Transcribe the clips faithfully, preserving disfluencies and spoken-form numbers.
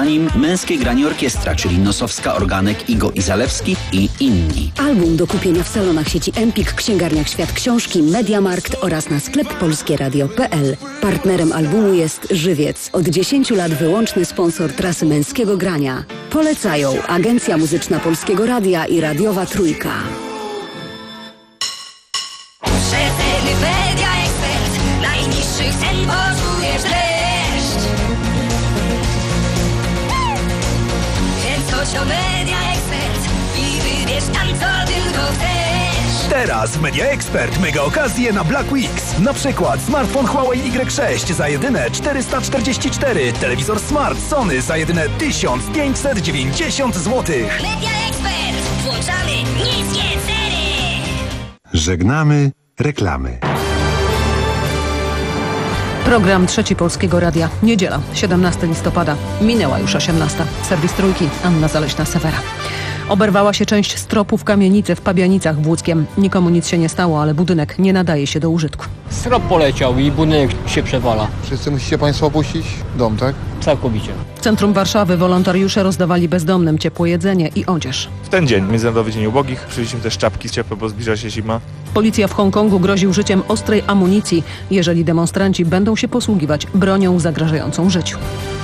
nim Męskie Granie Orkiestra, czyli Nosowska, Organek, Igo i Zalewski i inni. Album do kupienia w salonach sieci Empik, księgarniach Świat Książki, Mediamarkt oraz na sklep polskieradio kropka p l. Partnerem albumu jest Żywiec. Od dziesięciu lat wyłączny sponsor trasy Męskiego Grania. Polecają Agencja Muzyczna Polskiego Radia i Radiowa Trójka. Media Expert. Najniższych cen poczujesz dreszcz. Więc chodź o Media Expert i wybierz tam, co tylko chcesz. Teraz w Media Expert mega okazje na Black Weeks. Na przykład smartfon Huawei Y sześć za jedyne czterysta czterdzieści cztery, telewizor Smart Sony za jedyne tysiąc pięćset dziewięćdziesiąt złotych. Media Expert. Włączamy niskie ceny. Żegnamy reklamy. Program Trzeci Polskiego Radia. Niedziela, siedemnastego listopada. Minęła już osiemnasta. Serwis Trójki, Anna Zaleśna-Sewera. Oberwała się część stropu w kamienicy w Pabianicach w Łódzkiem. Nikomu nic się nie stało, ale budynek nie nadaje się do użytku. Strop poleciał i budynek się przewala. Wszyscy musicie Państwo opuścić dom, tak? Całkowicie. W centrum Warszawy wolontariusze rozdawali bezdomnym ciepłe jedzenie i odzież. W ten dzień, Międzynarodowy Dzień Ubogich, przywieźliśmy też czapki ciepłe, bo zbliża się zima. Policja w Hongkongu grozi użyciem ostrej amunicji, jeżeli demonstranci będą się posługiwać bronią zagrażającą życiu.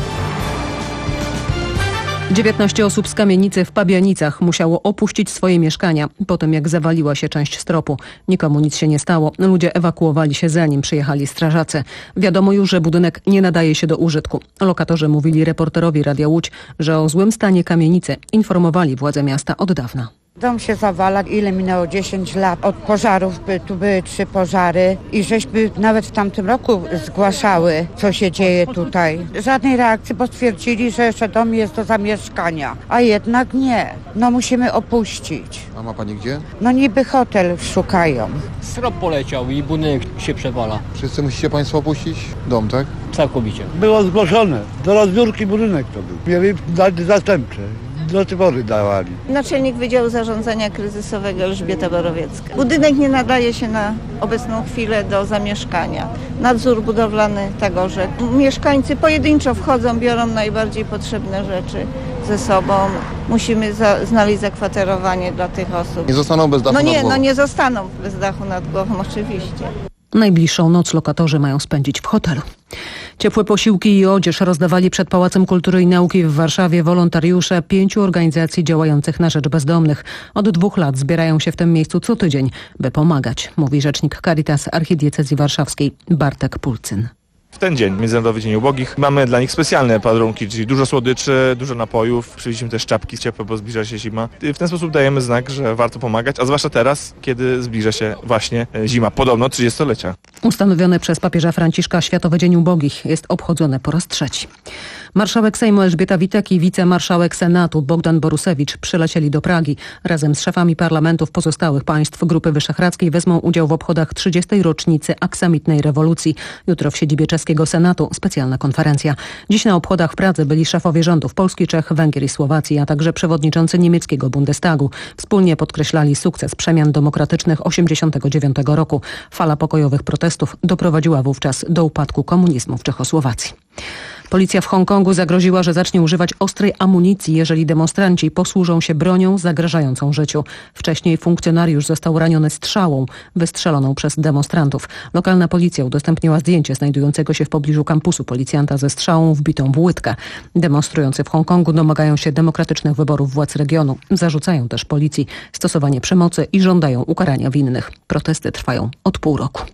dziewiętnaście osób z kamienicy w Pabianicach musiało opuścić swoje mieszkania po tym, jak zawaliła się część stropu. Nikomu nic się nie stało. Ludzie ewakuowali się, zanim przyjechali strażacy. Wiadomo już, że budynek nie nadaje się do użytku. Lokatorzy mówili reporterowi Radia Łódź, że o złym stanie kamienicy informowali władze miasta od dawna. Dom się zawala, ile minęło dziesięć lat od pożarów, by, tu były trzy pożary i żeśmy nawet w tamtym roku zgłaszały, co się dzieje tutaj. Żadnej reakcji, bo stwierdzili, że jeszcze dom jest do zamieszkania, a jednak nie. No musimy opuścić. A ma Pani gdzie? No niby hotel szukają. Strop poleciał i budynek się przewala. Wszyscy musicie Państwo opuścić dom, tak? Całkowicie. Było zgłoszone, do rozbiórki budynek to był. Mieli dać zastępcze. Do tej pory dawali. Naczelnik Wydziału Zarządzania Kryzysowego Elżbieta Borowiecka. Budynek nie nadaje się na obecną chwilę do zamieszkania. Nadzór budowlany tegoże. Mieszkańcy pojedynczo wchodzą, biorą najbardziej potrzebne rzeczy ze sobą. Musimy za, znaleźć zakwaterowanie dla tych osób. Nie zostaną bez dachu no nie, nad głową? No nie zostaną bez dachu nad głową, oczywiście. Najbliższą noc lokatorzy mają spędzić w hotelu. Ciepłe posiłki i odzież rozdawali przed Pałacem Kultury i Nauki w Warszawie wolontariusze pięciu organizacji działających na rzecz bezdomnych. Od dwóch lat zbierają się w tym miejscu co tydzień, by pomagać, mówi rzecznik Caritas Archidiecezji Warszawskiej Bartek Pulcyn. W ten dzień, Międzynarodowy Dzień Ubogich, mamy dla nich specjalne padrunki, czyli dużo słodyczy, dużo napojów. Przywieźliśmy też czapki ciepłe, bo zbliża się zima. I w ten sposób dajemy znak, że warto pomagać, a zwłaszcza teraz, kiedy zbliża się właśnie zima, podobno trzydziestolecia. Ustanowiony przez papieża Franciszka Światowy Dzień Ubogich jest obchodzony po raz trzeci. Marszałek Sejmu Elżbieta Witek i wicemarszałek Senatu Bogdan Borusewicz przylecieli do Pragi. Razem z szefami parlamentów pozostałych państw Grupy Wyszehradzkiej wezmą udział w obchodach trzydziestej rocznicy aksamitnej rewolucji. Jutro w siedzibie czeskiego Senatu specjalna konferencja. Dziś na obchodach w Pradze byli szefowie rządów Polski, Czech, Węgier i Słowacji, a także przewodniczący niemieckiego Bundestagu. Wspólnie podkreślali sukces przemian demokratycznych osiemdziesiątego dziewiątego roku. Fala pokojowych protestów doprowadziła wówczas do upadku komunizmu w Czechosłowacji. Policja w Hongkongu zagroziła, że zacznie używać ostrej amunicji, jeżeli demonstranci posłużą się bronią zagrażającą życiu. Wcześniej funkcjonariusz został raniony strzałą wystrzeloną przez demonstrantów. Lokalna policja udostępniła zdjęcie znajdującego się w pobliżu kampusu policjanta ze strzałą wbitą w łydkę. Demonstrujący w Hongkongu domagają się demokratycznych wyborów władz regionu. Zarzucają też policji stosowanie przemocy i żądają ukarania winnych. Protesty trwają od pół roku.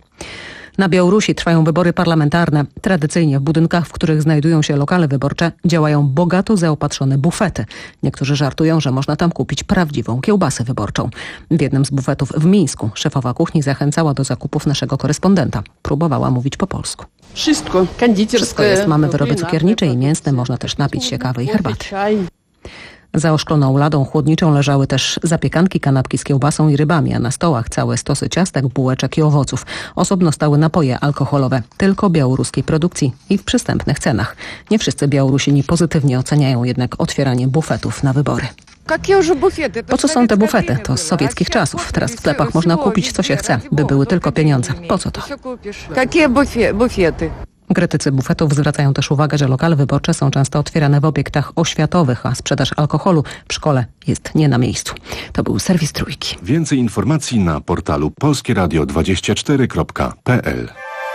Na Białorusi trwają wybory parlamentarne. Tradycyjnie w budynkach, w których znajdują się lokale wyborcze, działają bogato zaopatrzone bufety. Niektórzy żartują, że można tam kupić prawdziwą kiełbasę wyborczą. W jednym z bufetów w Mińsku szefowa kuchni zachęcała do zakupów naszego korespondenta. Próbowała mówić po polsku. Wszystko. Wszystko jest. Mamy wyroby cukiernicze i mięsne. Można też napić się kawy i herbaty. Za oszkloną ladą chłodniczą leżały też zapiekanki, kanapki z kiełbasą i rybami, a na stołach całe stosy ciastek, bułeczek i owoców. Osobno stały napoje alkoholowe, tylko białoruskiej produkcji i w przystępnych cenach. Nie wszyscy Białorusini pozytywnie oceniają jednak otwieranie bufetów na wybory. Po co są te bufety? To z sowieckich czasów. Teraz w sklepach można kupić co się chce, by były tylko pieniądze. Po co to? Jakie bufety? Krytycy bufetów zwracają też uwagę, że lokale wyborcze są często otwierane w obiektach oświatowych, a sprzedaż alkoholu w szkole jest nie na miejscu. To był serwis Trójki. Więcej informacji na portalu polskie radio dwadzieścia cztery kropka p l.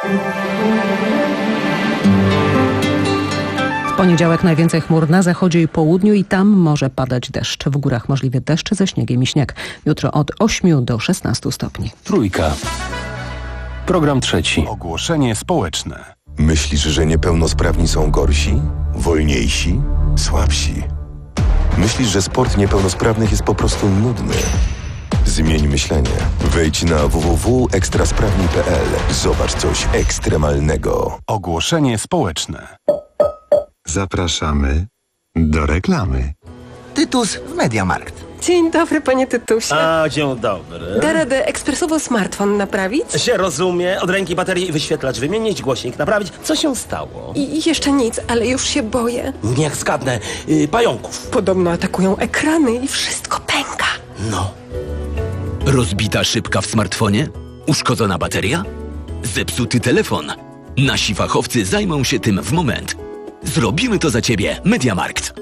W poniedziałek najwięcej chmur na zachodzie i południu i tam może padać deszcz. W górach możliwy deszcz ze śniegiem i śnieg. Jutro od ośmiu do szesnastu stopni. Trójka. Program trzeci. Ogłoszenie społeczne. Myślisz, że niepełnosprawni są gorsi, wolniejsi, słabsi? Myślisz, że sport niepełnosprawnych jest po prostu nudny? Zmień myślenie. Wejdź na w w w kropka ekstrasprawni kropka p l. Zobacz coś ekstremalnego. Ogłoszenie społeczne. Zapraszamy do reklamy. Tytus w Mediamarkt. Dzień dobry, panie Tytusie. A, dzień dobry. Da radę ekspresowo smartfon naprawić? Się rozumie. Od ręki baterii wyświetlacz wymienić, głośnik naprawić. Co się stało? I, i jeszcze nic, ale już się boję. Niech zgadnę. Yy, pająków. Podobno atakują ekrany i wszystko pęka. No. Rozbita szybka w smartfonie? Uszkodzona bateria? Zepsuty telefon? Nasi fachowcy zajmą się tym w moment. Zrobimy to za ciebie. Mediamarkt.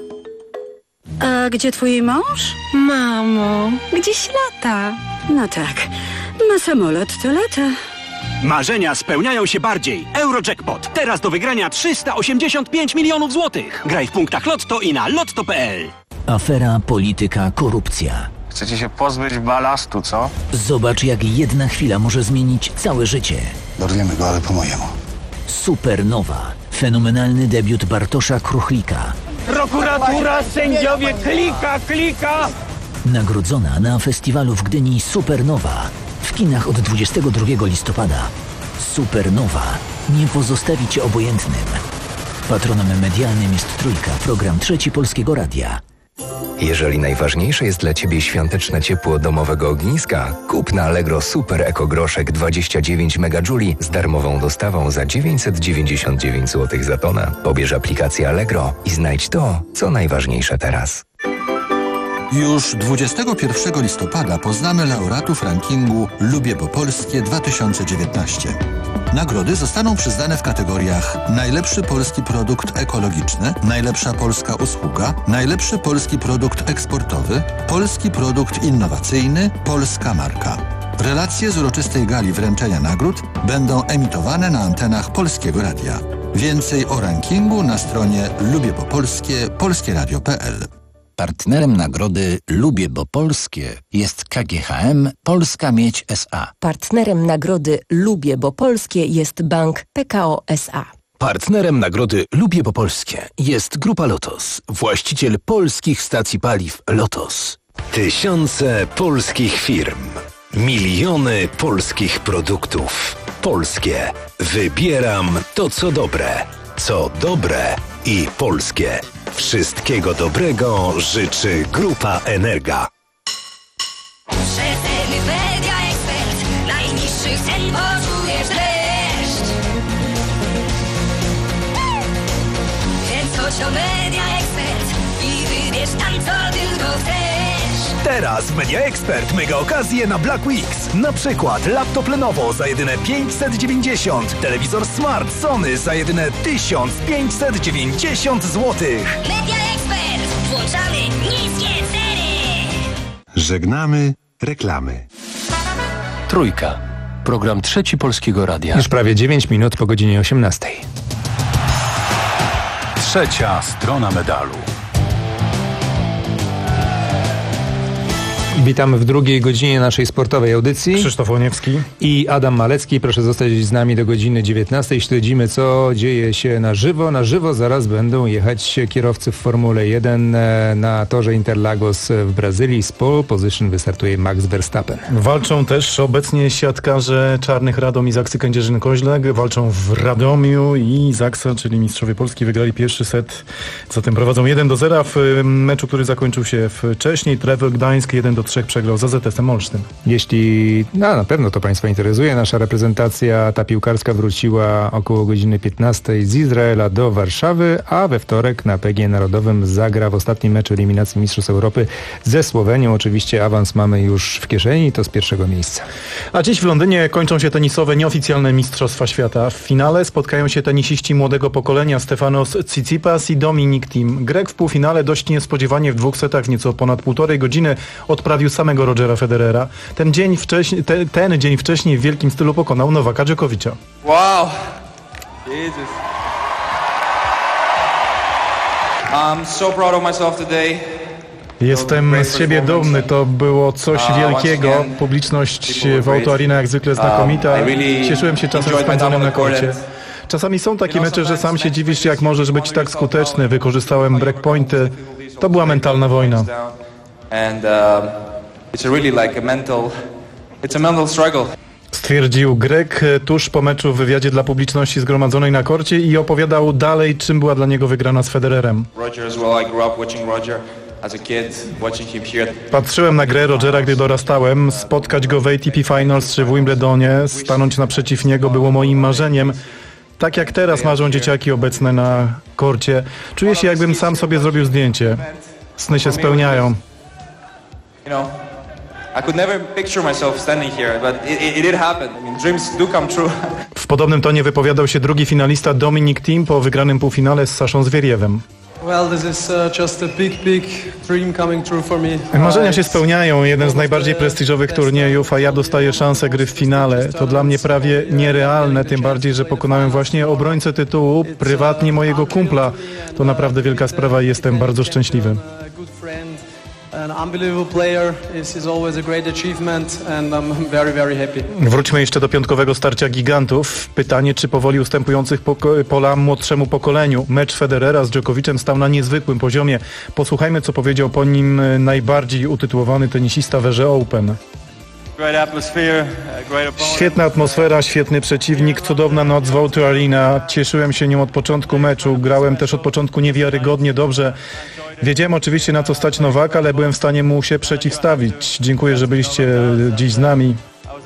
A gdzie twój mąż? Mamo, gdzieś lata. No tak, ma samolot, to lata. Marzenia spełniają się bardziej. Eurojackpot. Teraz do wygrania trzysta osiemdziesiąt pięć milionów złotych. Graj w punktach Lotto i na lotto kropka p l. Afera, polityka, korupcja. Chcecie się pozbyć balastu, co? Zobacz, jak jedna chwila może zmienić całe życie. Dorwiemy go, ale po mojemu. Supernowa. Fenomenalny debiut Bartosza Kruchlika. Prokuratura, sędziowie, klika, klika! Nagrodzona na festiwalu w Gdyni Supernowa. W kinach od dwudziestego drugiego listopada. Supernowa. Nie pozostawi cię obojętnym. Patronem medialnym jest Trójka, program Trzeci Polskiego Radia. Jeżeli najważniejsze jest dla Ciebie świąteczne ciepło domowego ogniska, kup na Allegro Super Eko Groszek dwadzieścia dziewięć megadżuli z darmową dostawą za dziewięćset dziewięćdziesiąt dziewięć złotych za tonę. Pobierz aplikację Allegro i znajdź to, co najważniejsze teraz. Już dwudziestego pierwszego listopada poznamy laureatów rankingu Lubię Bo Polskie dwa tysiące dziewiętnaście. Nagrody zostaną przyznane w kategoriach najlepszy polski produkt ekologiczny, najlepsza polska usługa, najlepszy polski produkt eksportowy, polski produkt innowacyjny, polska marka. Relacje z uroczystej gali wręczenia nagród będą emitowane na antenach Polskiego Radia. Więcej o rankingu na stronie lubię bo polskie polskie radio kropka p l. Partnerem nagrody Lubię Bo Polskie jest K G H M Polska Miedź S A. Partnerem nagrody Lubię Bo Polskie jest Bank P K O S A. Partnerem nagrody Lubię Bo Polskie jest Grupa Lotos, właściciel polskich stacji paliw Lotos. Tysiące polskich firm, miliony polskich produktów. Polskie. Wybieram to, co dobre. Co dobre i polskie. Wszystkiego dobrego życzy Grupa Energa. Rzetelny Media Ekspert. Najniższych cen poczujesz dreszcz. Więc chodź o Media Ekspert i wybierz tam, co tylko chcesz. Teraz w Media Expert mega okazje na Black Weeks. Na przykład laptop Lenovo za jedyne pięćset dziewięćdziesiąt, telewizor Smart Sony za jedyne tysiąc pięćset dziewięćdziesiąt złotych. Media Expert. Włączamy niskie ceny. Żegnamy reklamy. Trójka. Program Trzeci Polskiego Radia. Już prawie dziewięć minut po godzinie osiemnastej. Trzecia strona medalu. Witamy w drugiej godzinie naszej sportowej audycji. Krzysztof Łoniewski i Adam Malecki. Proszę zostać z nami do godziny dziewiętnastej. Śledzimy, co dzieje się na żywo. Na żywo zaraz będą jechać kierowcy w Formule jeden na torze Interlagos w Brazylii. Z pole position wystartuje Max Verstappen. Walczą też obecnie siatkarze Czarnych Radom i Zaksy Kędzierzyn-Koźle. Walczą w Radomiu i Zaksa, czyli mistrzowie Polski, wygrali pierwszy set. Zatem prowadzą jeden do zera w meczu, który zakończył się wcześniej. Trefl Gdańsk jeden do do trzech przegrał z A Z S-em Olsztyn. Jeśli, no na pewno to Państwa interesuje, nasza reprezentacja, ta piłkarska wróciła około godziny piętnastej z Izraela do Warszawy, a we wtorek na P G E Narodowym zagra w ostatnim meczu eliminacji Mistrzostw Europy ze Słowenią. Oczywiście awans mamy już w kieszeni, to z pierwszego miejsca. A dziś w Londynie kończą się tenisowe nieoficjalne Mistrzostwa Świata. W finale spotkają się tenisiści młodego pokolenia Stefanos Tsitsipas i Dominic Thiem. Grek w półfinale dość niespodziewanie w dwóch setach w nieco ponad półtorej godziny odprawił samego Rogera Federera. Ten dzień wcześniej, te, ten dzień wcześniej w wielkim stylu pokonał Nowaka Dżokowicza. Wow! Jesus. I'm so proud of myself today. Jestem z siebie dumny, to było coś wielkiego. Publiczność w Auto Arena jak zwykle znakomita. Cieszyłem się czasem spędzonym na korcie. Czasami są takie mecze, że sam się dziwisz, jak możesz być tak skuteczny. Wykorzystałem breakpointy. To była mentalna wojna. Stwierdził Grek tuż po meczu w wywiadzie dla publiczności zgromadzonej na korcie i opowiadał dalej, czym była dla niego wygrana z Federerem. Patrzyłem na grę Rogera, gdy dorastałem. Spotkać go w A T P Finals czy w Wimbledonie, stanąć naprzeciw niego było moim marzeniem. Tak jak teraz marzą dzieciaki obecne na korcie. Czuję się, jakbym sam sobie zrobił zdjęcie. Sny się spełniają. W podobnym tonie wypowiadał się drugi finalista Dominic Thiem po wygranym półfinale z Saszą Zwieriewem. Marzenia się spełniają, jeden z najbardziej prestiżowych turniejów, a ja dostaję szansę gry w finale. To dla mnie prawie nierealne, tym bardziej, że pokonałem właśnie obrońcę tytułu, prywatnie mojego kumpla. To naprawdę wielka sprawa i jestem bardzo szczęśliwy. Wróćmy jeszcze do piątkowego starcia gigantów. Pytanie, czy powoli ustępujących poko- pola młodszemu pokoleniu. Mecz Federera z Dżokowicem stał na niezwykłym poziomie. Posłuchajmy, co powiedział po nim najbardziej utytułowany tenisista w erze Open. Świetna atmosfera, świetny przeciwnik, cudowna noc w Auto Arena. Cieszyłem się nią od początku meczu. Grałem też od początku niewiarygodnie dobrze. Wiedziałem oczywiście, na co stać Nowaka, ale byłem w stanie mu się przeciwstawić. Dziękuję, że byliście dziś z nami.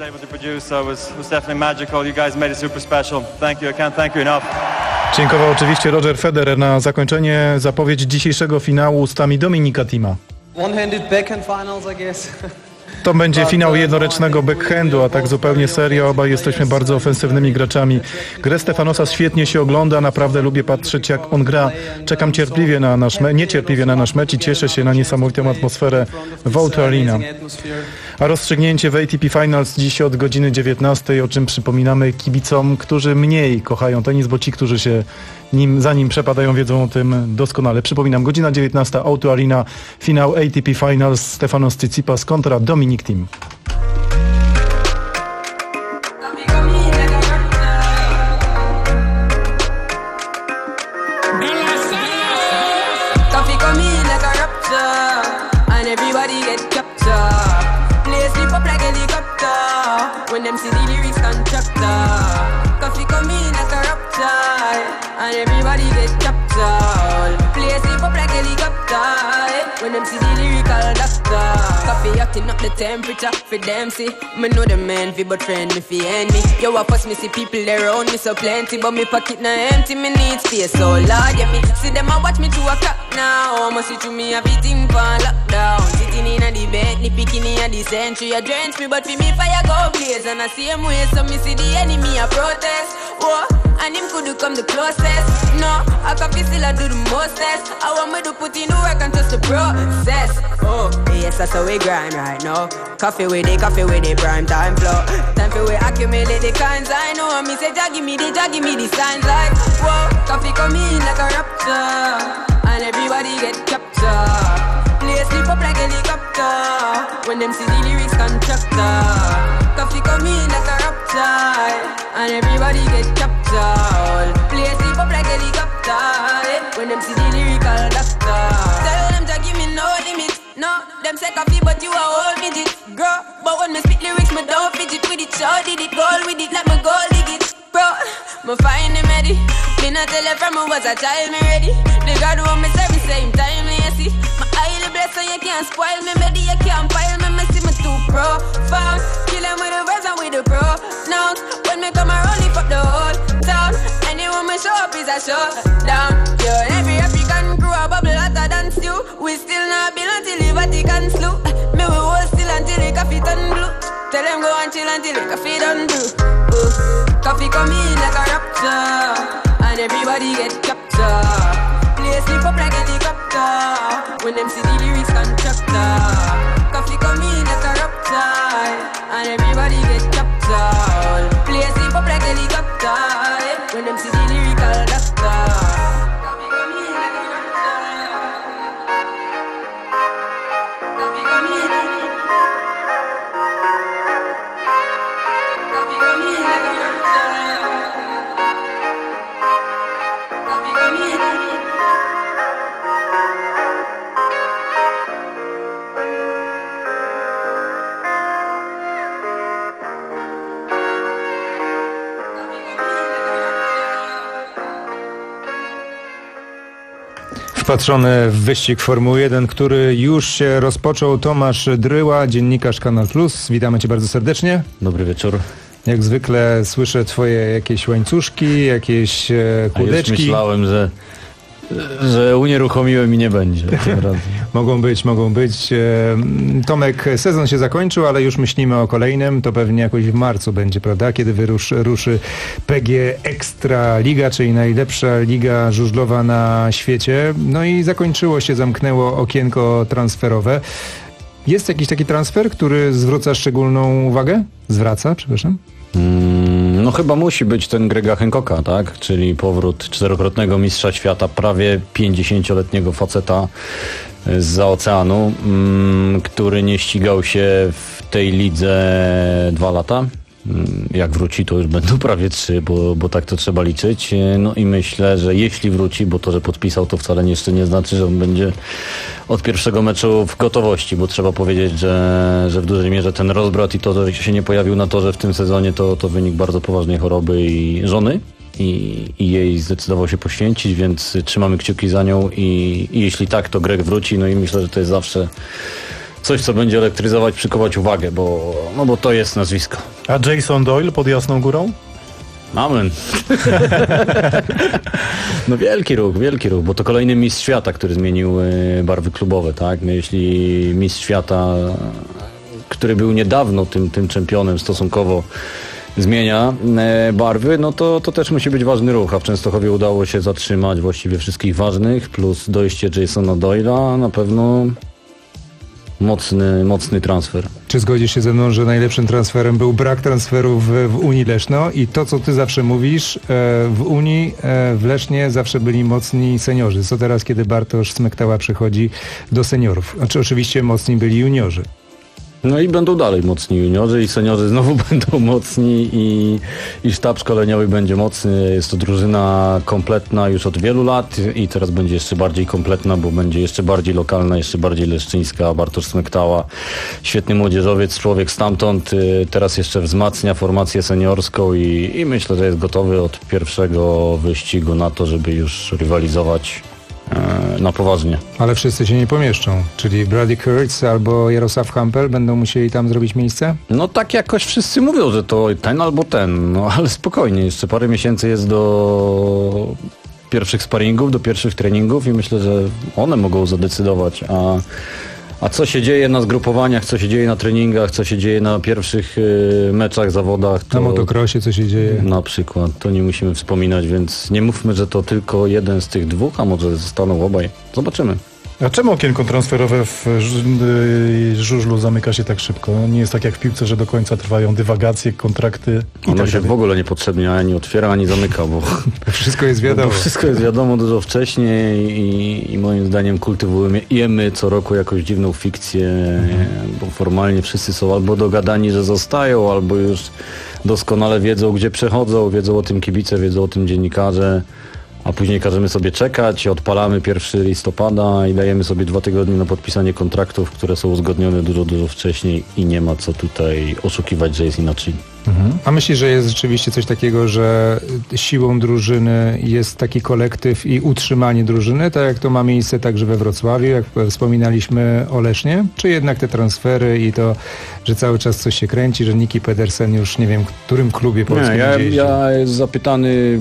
Dziękował oczywiście Roger Federer. Na zakończenie zapowiedź dzisiejszego finału ustami Dominika Thiema. To będzie finał jednoręcznego backhandu, a tak zupełnie serio, obaj jesteśmy bardzo ofensywnymi graczami. Grę Stefanosa świetnie się ogląda, naprawdę lubię patrzeć, jak on gra. Czekam cierpliwie na nasz me- niecierpliwie na nasz mecz i cieszę się na niesamowitą atmosferę w Auto Arena. A rozstrzygnięcie w A T P Finals dziś od godziny dziewiętnastej, o czym przypominamy kibicom, którzy mniej kochają tenis, bo ci, którzy się nim, za nim przepadają, wiedzą o tym doskonale. Przypominam, godzina dziewiętnasta, Auto Arena, finał A T P Finals, Stefanos Tsitsipas kontra Dominic Thiem. Up the temperature for them, see. Me know the man fi but friend me fi enemy. Yo, I fuss me see people around me so plenty, but me pocket na empty. Me need space, so Lord, yeah me see them a watch me to a clock now. Must see to me a beating for lockdown. Sitting in a the bed, ni picking in a the century. A drench me, but fi me fire go blaze. And I see him way, so me see the enemy a protest. Whoa, and him could come the closest. No, I can feel still I do the mostest. I want me to put in the work and trust the process. Oh, yes, that's how we grind right now. Coffee with it, coffee with it, prime time flow. Time for we accumulate the kinds I know. Me say, Jah give me the, Jah give me the signs like, whoa, coffee come in like a raptor, and everybody get captured. Play sleep up like a helicopter when them see the lyrics constructor. Coffee come in like a raptor, and everybody get captured. Play sleep up like a helicopter when them see the lyrical doctor. Tell them Jah give me no limit. No, them say coffee, but you a whole midget, girl. But when me spit lyrics, me don't fidget with it. Show did it, goal with it, like me goal dig it, bro. Me find him ready. Me not tell her from me was a child, me ready. The God who me serve me same time, me you see. My eye the bless so you can't spoil me, baby, you can't pile me. shut down. Yo, every African crew a bubble hotter than stew. We still not build until the Vatican slew. Me we hold still until the coffee turn blue. Tell them go and chill until the coffee done blue. Uh, coffee come in like a rapture, and everybody get captured. Play sleep up like helicopter when them see the lyrics constructor. Coffee come in like a rapture, and everybody get captured. Play sleep up like helicopter when them see the lyrical doctor. Coffee come in like a rapture. Coffee come in. Coffee come in like a rapture. Coffee come in. Wpatrzony w wyścig Formuły jeden, który już się rozpoczął. Tomasz Dryła, dziennikarz Kanal Plus. Witamy Cię bardzo serdecznie. Dobry wieczór. Jak zwykle słyszę Twoje jakieś łańcuszki, jakieś kłódeczki. A już myślałem, że, że unieruchomiłem i nie będzie. Mogą być, mogą być. Tomek, sezon się zakończył, ale już myślimy o kolejnym. To pewnie jakoś w marcu będzie, prawda? Kiedy wyruszy, ruszy P G Ekstra Liga, czyli najlepsza liga żużlowa na świecie. No i zakończyło się, zamknęło okienko transferowe. Jest jakiś taki transfer, który zwraca szczególną uwagę? Zwraca, przepraszam. Mm, no chyba musi być ten Grega Hancocka, tak? Czyli powrót czterokrotnego mistrza świata, prawie pięćdziesięcioletniego faceta zza oceanu, mm, który nie ścigał się w tej lidze dwa lata. Jak wróci, to już będą prawie trzy, bo, bo tak to trzeba liczyć. No i myślę, że jeśli wróci, bo to, że podpisał, to wcale jeszcze nie znaczy, że on będzie od pierwszego meczu w gotowości, bo trzeba powiedzieć, że, że w dużej mierze ten rozbrat i to, że się nie pojawił na torze w tym sezonie, to, to wynik bardzo poważnej choroby i żony. I, i jej zdecydował się poświęcić, więc trzymamy kciuki za nią i, i jeśli tak, to Greg wróci. No i myślę, że to jest zawsze coś, co będzie elektryzować, przykuwać uwagę, bo, no bo to jest nazwisko. A Jason Doyle pod Jasną Górą? Amen. No wielki ruch, wielki ruch, bo to kolejny mistrz świata, który zmienił barwy klubowe, tak? No jeśli mistrz świata, który był niedawno tym, tym czempionem stosunkowo, zmienia barwy, no to, to też musi być ważny ruch, a w Częstochowie udało się zatrzymać właściwie wszystkich ważnych, plus dojście Jasona Doyle'a na pewno Mocny, mocny transfer. Czy zgodzisz się ze mną, że najlepszym transferem był brak transferów w, w Unii Leszno i to, co ty zawsze mówisz, w Unii, w Lesznie zawsze byli mocni seniorzy. Co teraz, kiedy Bartosz Smektała przychodzi do seniorów? Znaczy oczywiście mocni byli juniorzy. No i będą dalej mocni juniorzy i seniorzy znowu będą mocni i, i sztab szkoleniowy będzie mocny. Jest to drużyna kompletna już od wielu lat i teraz będzie jeszcze bardziej kompletna, bo będzie jeszcze bardziej lokalna, jeszcze bardziej leszczyńska. Bartosz Smektała, świetny młodzieżowiec, człowiek stamtąd, teraz jeszcze wzmacnia formację seniorską i, i myślę, że jest gotowy od pierwszego wyścigu na to, żeby już rywalizować na poważnie. Ale wszyscy się nie pomieszczą, czyli Brady Kurtz albo Jarosław Hampel będą musieli tam zrobić miejsce? No tak jakoś wszyscy mówią, że to ten albo ten, no ale spokojnie, jeszcze parę miesięcy jest do pierwszych sparingów, do pierwszych treningów i myślę, że one mogą zadecydować, a A co się dzieje na zgrupowaniach, co się dzieje na treningach, co się dzieje na pierwszych y, meczach, zawodach. To, na motocrossie co się dzieje. Na przykład, to nie musimy wspominać, więc nie mówmy, że to tylko jeden z tych dwóch, a może zostaną obaj. Zobaczymy. A czemu okienko transferowe w żużlu zamyka się tak szybko? Nie jest tak jak w piłce, że do końca trwają dywagacje, kontrakty i Ono tak się dalej. w ogóle niepotrzebnie ani otwiera, ani zamyka, bo wszystko jest wiadomo. Bo wszystko jest wiadomo dużo wcześniej i, i moim zdaniem kultywujemy co roku jakąś dziwną fikcję, mhm. bo formalnie wszyscy są albo dogadani, że zostają, albo już doskonale wiedzą, gdzie przechodzą, wiedzą o tym kibice, wiedzą o tym dziennikarze. A później każemy sobie czekać, odpalamy pierwszego listopada i dajemy sobie dwa tygodnie na podpisanie kontraktów, które są uzgodnione dużo, dużo wcześniej i nie ma co tutaj oszukiwać, że jest inaczej. Mhm. A myślisz, że jest rzeczywiście coś takiego, że siłą drużyny jest taki kolektyw i utrzymanie drużyny, tak jak to ma miejsce także we Wrocławiu, jak wspominaliśmy o Lesznie? Czy jednak te transfery i to, że cały czas coś się kręci, że Niki Pedersen już nie wiem, w którym klubie polskim nie, ja, jeździ? ja jest zapytany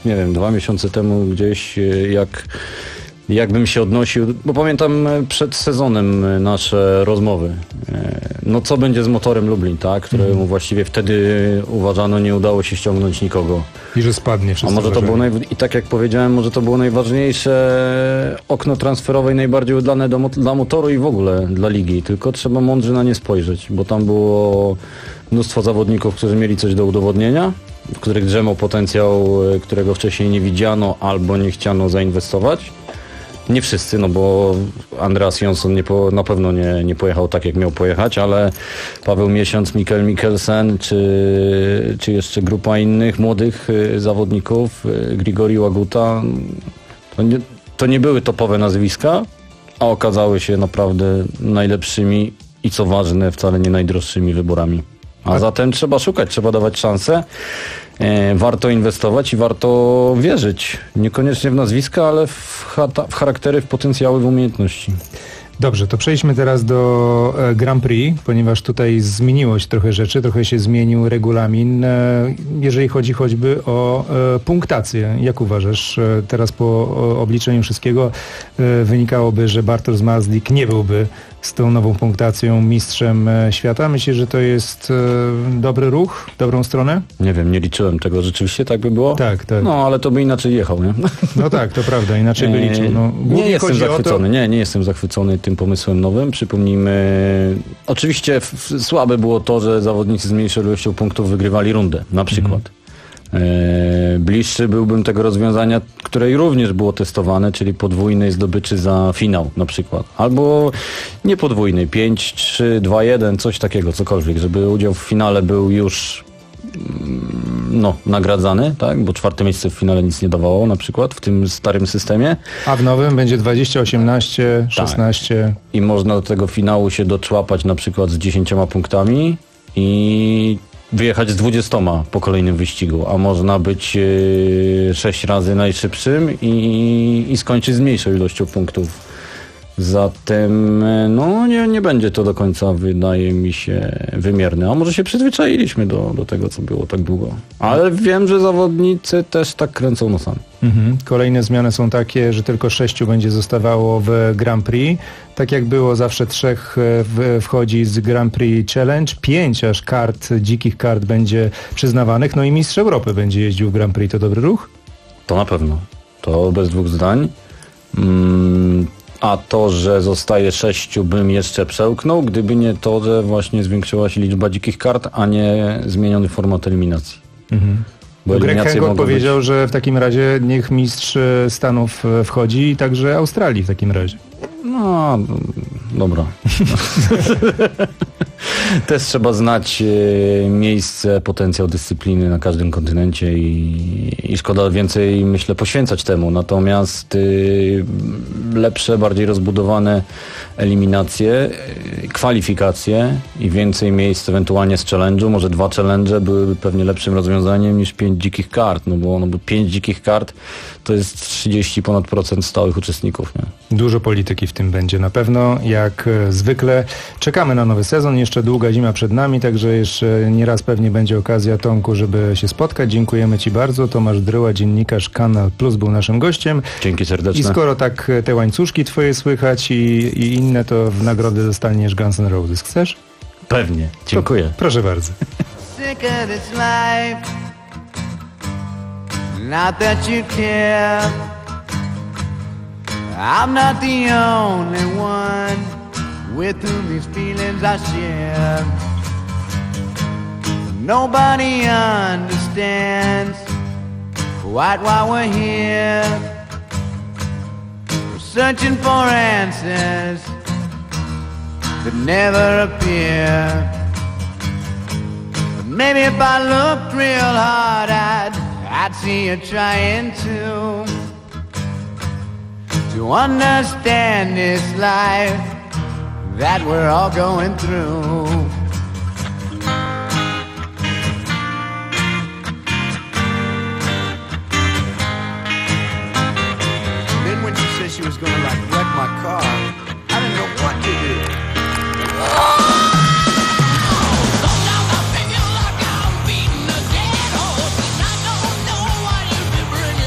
nie wiem, dwa miesiące temu gdzieś, jak, jakbym się odnosił, bo pamiętam przed sezonem nasze rozmowy. No co będzie z motorem Lublin, tak? Któremu mm. właściwie wtedy uważano, nie udało się ściągnąć nikogo. I że spadnie wszystko. A może to było naj... I tak jak powiedziałem, może to było najważniejsze okno transferowe i najbardziej udane do, dla motoru i w ogóle dla ligi. Tylko trzeba mądrze na nie spojrzeć, bo tam było mnóstwo zawodników, którzy mieli coś do udowodnienia, w których drzemał potencjał, którego wcześniej nie widziano albo nie chciano zainwestować. Nie wszyscy, no bo Andreas Jonsson nie po, na pewno nie, nie pojechał tak, jak miał pojechać, ale Paweł Miesiąc, Mikkel Mikkelsen, czy, czy jeszcze grupa innych młodych zawodników, Grigori Łaguta, to nie, to nie były topowe nazwiska, a okazały się naprawdę najlepszymi i co ważne, wcale nie najdroższymi wyborami. A zatem trzeba szukać, trzeba dawać szansę. E, warto inwestować i warto wierzyć. Niekoniecznie w nazwiska, ale w, chata, w charaktery, w potencjały, w umiejętności. Dobrze, to przejdźmy teraz do Grand Prix, ponieważ tutaj zmieniło się trochę rzeczy, trochę się zmienił regulamin, jeżeli chodzi choćby o punktację. Jak uważasz, teraz po obliczeniu wszystkiego wynikałoby, że Bartosz Mazlik nie byłby z tą nową punktacją mistrzem świata? Myślisz, że to jest dobry ruch, w dobrą stronę? Nie wiem, nie liczyłem tego. Rzeczywiście tak by było? Tak, tak. No, ale to by inaczej jechał, nie? No tak, to prawda, inaczej by liczył. No, nie jestem zachwycony, to... nie, nie jestem zachwycony tym pomysłem nowym. Przypomnijmy, oczywiście w, słabe było to, że zawodnicy z mniejszą ilością punktów wygrywali rundę, na przykład. Mhm. Bliższy byłbym tego rozwiązania, które również było testowane, czyli podwójnej zdobyczy za finał na przykład. Albo nie podwójnej, pięć, trzy, dwa, jeden, coś takiego, cokolwiek, żeby udział w finale był już no, nagradzany, tak? Bo czwarte miejsce w finale nic nie dawało na przykład w tym starym systemie. A w nowym będzie dwadzieścia, osiemnaście, szesnaście. Tak. I można do tego finału się doczłapać na przykład z dziesięcioma punktami i wyjechać z dwudziestoma po kolejnym wyścigu, a można być yy, sześć razy najszybszym i, i skończyć z mniejszą ilością punktów. Zatem no nie, nie będzie to do końca, wydaje mi się, wymierne. A może się przyzwyczailiśmy do, do tego, co było tak długo. Ale wiem, że zawodnicy też tak kręcą nosami. Mhm. Kolejne zmiany są takie, że tylko sześciu będzie zostawało w Grand Prix. Tak jak było zawsze trzech w, wchodzi z Grand Prix Challenge. Pięć aż kart, dzikich kart będzie przyznawanych. No i mistrz Europy będzie jeździł w Grand Prix. To dobry ruch? To na pewno. To bez dwóch zdań. Mm. A to, że zostaje sześciu, bym jeszcze przełknął, gdyby nie to, że właśnie zwiększyła się liczba dzikich kart, a nie zmieniony format eliminacji. Mhm. Bo Greg Hancock powiedział, być... że w takim razie niech mistrz Stanów wchodzi i także Australii w takim razie. No, dobra. Też trzeba znać miejsce, potencjał dyscypliny na każdym kontynencie i, i szkoda więcej, myślę, poświęcać temu. Natomiast y, lepsze, bardziej rozbudowane eliminacje, kwalifikacje i więcej miejsc ewentualnie z challenge'u. Może dwa challenge byłyby pewnie lepszym rozwiązaniem niż pięć dzikich kart, no bo, no bo pięć dzikich kart to jest trzydzieści ponad procent stałych uczestników. Nie? Dużo polityki w tym będzie na pewno, jak zwykle. Czekamy na nowy sezon, jeszcze długa zima przed nami, także jeszcze nieraz pewnie będzie okazja, Tomku, żeby się spotkać. Dziękujemy Ci bardzo. Tomasz Dryła, dziennikarz Kanal Plus, był naszym gościem. Dzięki serdeczne. I skoro tak te łańcuszki Twoje słychać i, i inne, to w nagrodę dostaniesz Guns N' Roses. Chcesz? Pewnie. Dziękuję. To, proszę bardzo. Not that you care. I'm not the only one with whom these feelings I share. Nobody understands quite why we're here. We're searching for answers that never appear. But maybe if I looked real hard, I'd I'd see you trying to To understand this life that we're all going through. Then when she said she was gonna like wreck my car, I didn't know what to do. Sometimes I feel like I'm beating a dead horse, and I don't know what is remembering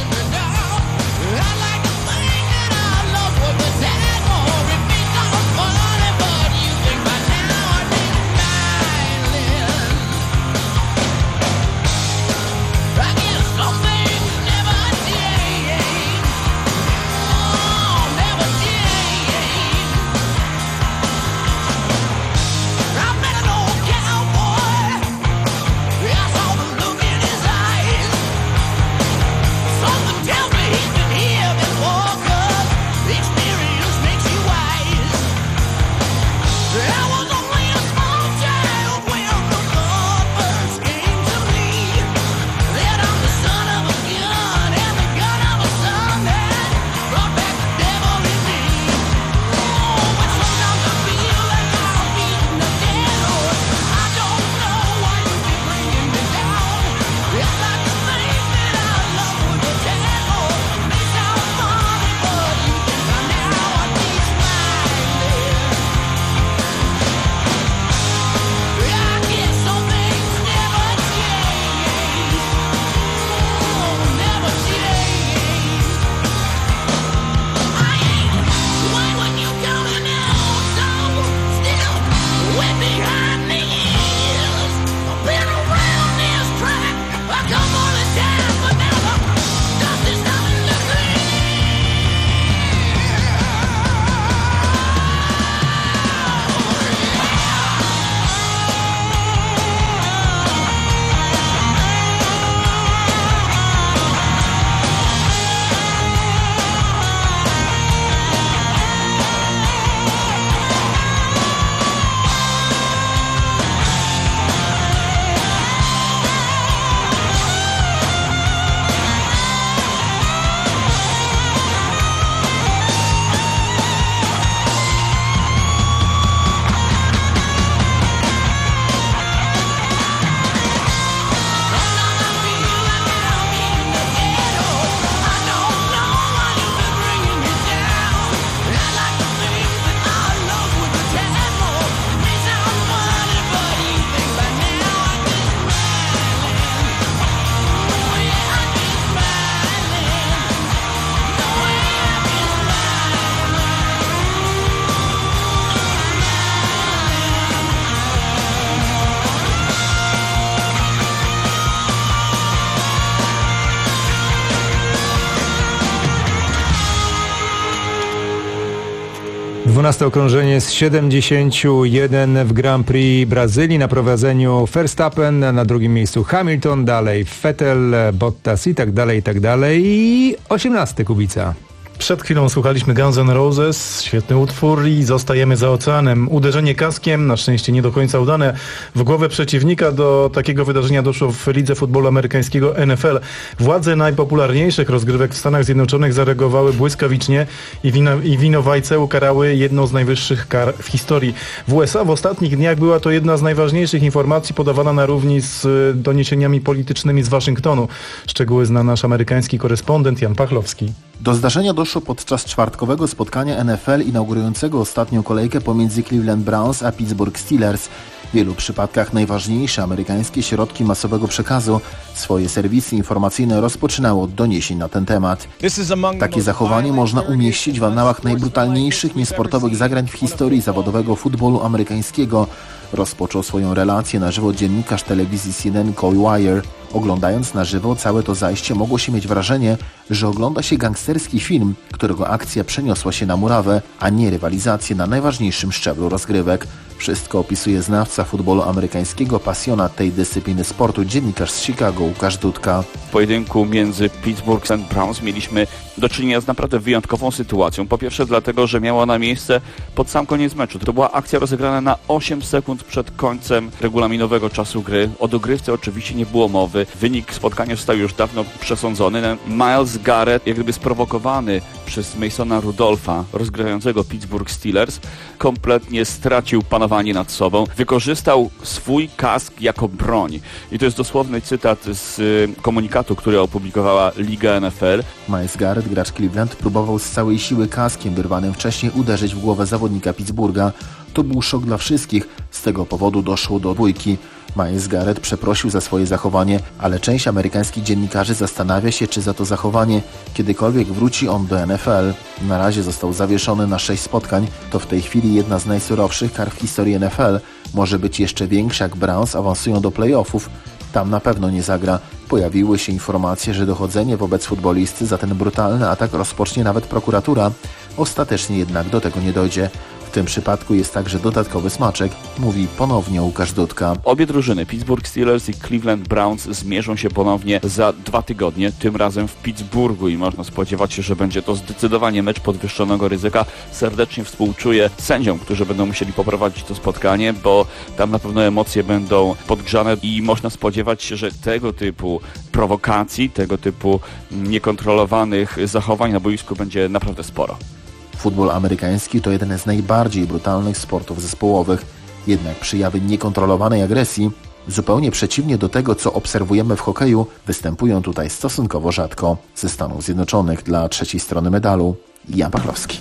dwunaste okrążenie z siedemdziesięciu jeden w Grand Prix Brazylii. Na prowadzeniu Verstappen, na drugim miejscu Hamilton, dalej Vettel, Bottas i tak dalej, i tak dalej. I osiemnasty Kubica. Przed chwilą słuchaliśmy Guns N' Roses, świetny utwór i zostajemy za oceanem. Uderzenie kaskiem, na szczęście nie do końca udane, w głowę przeciwnika. Do takiego wydarzenia doszło w lidze futbolu amerykańskiego N F L. Władze najpopularniejszych rozgrywek w Stanach Zjednoczonych zareagowały błyskawicznie i, wino, i winowajce ukarały jedną z najwyższych kar w historii. W U S A w ostatnich dniach była to jedna z najważniejszych informacji podawana na równi z doniesieniami politycznymi z Waszyngtonu. Szczegóły zna nasz amerykański korespondent Jan Pachlowski. Do zdarzenia doszło podczas czwartkowego spotkania N F L inaugurującego ostatnią kolejkę pomiędzy Cleveland Browns a Pittsburgh Steelers. W wielu przypadkach najważniejsze amerykańskie środki masowego przekazu swoje serwisy informacyjne rozpoczynały od doniesień na ten temat. Takie zachowanie można umieścić w annałach najbrutalniejszych niesportowych zagrań w historii zawodowego futbolu amerykańskiego. Rozpoczął swoją relację na żywo dziennikarz telewizji C N N Coy Wire. Oglądając na żywo całe to zajście mogło się mieć wrażenie, że ogląda się gangsterski film, którego akcja przeniosła się na murawę, a nie rywalizację na najważniejszym szczeblu rozgrywek. Wszystko opisuje znawca futbolu amerykańskiego, pasjonat tej dyscypliny sportu, dziennikarz z Chicago Łukasz Dudka. W pojedynku między Pittsburgh i Browns mieliśmy do czynienia z naprawdę wyjątkową sytuacją. Po pierwsze dlatego, że miała ona miejsce pod sam koniec meczu. To była akcja rozegrana na osiem sekund przed końcem regulaminowego czasu gry. O dogrywce oczywiście nie było mowy. Wynik spotkania został już dawno przesądzony. Myles Garrett, jak gdyby sprowokowany przez Masona Rudolpha, rozgrywającego Pittsburgh Steelers, kompletnie stracił panowanie nad sobą. Wykorzystał swój kask jako broń. I to jest dosłowny cytat z komunikatu, który opublikowała Liga N F L. Myles Garrett, gracz Cleveland, próbował z całej siły kaskiem wyrwanym wcześniej uderzyć w głowę zawodnika Pittsburgha. To był szok dla wszystkich. Z tego powodu doszło do bójki. Myles Garrett przeprosił za swoje zachowanie, ale część amerykańskich dziennikarzy zastanawia się, czy za to zachowanie kiedykolwiek wróci on do N F L. Na razie został zawieszony na sześć spotkań. To w tej chwili jedna z najsurowszych kar w historii N F L. Może być jeszcze większa, jak Browns awansują do playoffów. Tam na pewno nie zagra. Pojawiły się informacje, że dochodzenie wobec futbolisty za ten brutalny atak rozpocznie nawet prokuratura. Ostatecznie jednak do tego nie dojdzie. W tym przypadku jest także dodatkowy smaczek, mówi ponownie Łukasz Dudka. Obie drużyny, Pittsburgh Steelers i Cleveland Browns, zmierzą się ponownie za dwa tygodnie, tym razem w Pittsburghu i można spodziewać się, że będzie to zdecydowanie mecz podwyższonego ryzyka. Serdecznie współczuję sędziom, którzy będą musieli poprowadzić to spotkanie, bo tam na pewno emocje będą podgrzane i można spodziewać się, że tego typu prowokacji, tego typu niekontrolowanych zachowań na boisku będzie naprawdę sporo. Futbol amerykański to jeden z najbardziej brutalnych sportów zespołowych. Jednak przejawy niekontrolowanej agresji, zupełnie przeciwnie do tego, co obserwujemy w hokeju, występują tutaj stosunkowo rzadko. Ze Stanów Zjednoczonych dla trzeciej strony medalu Jan Pachlowski.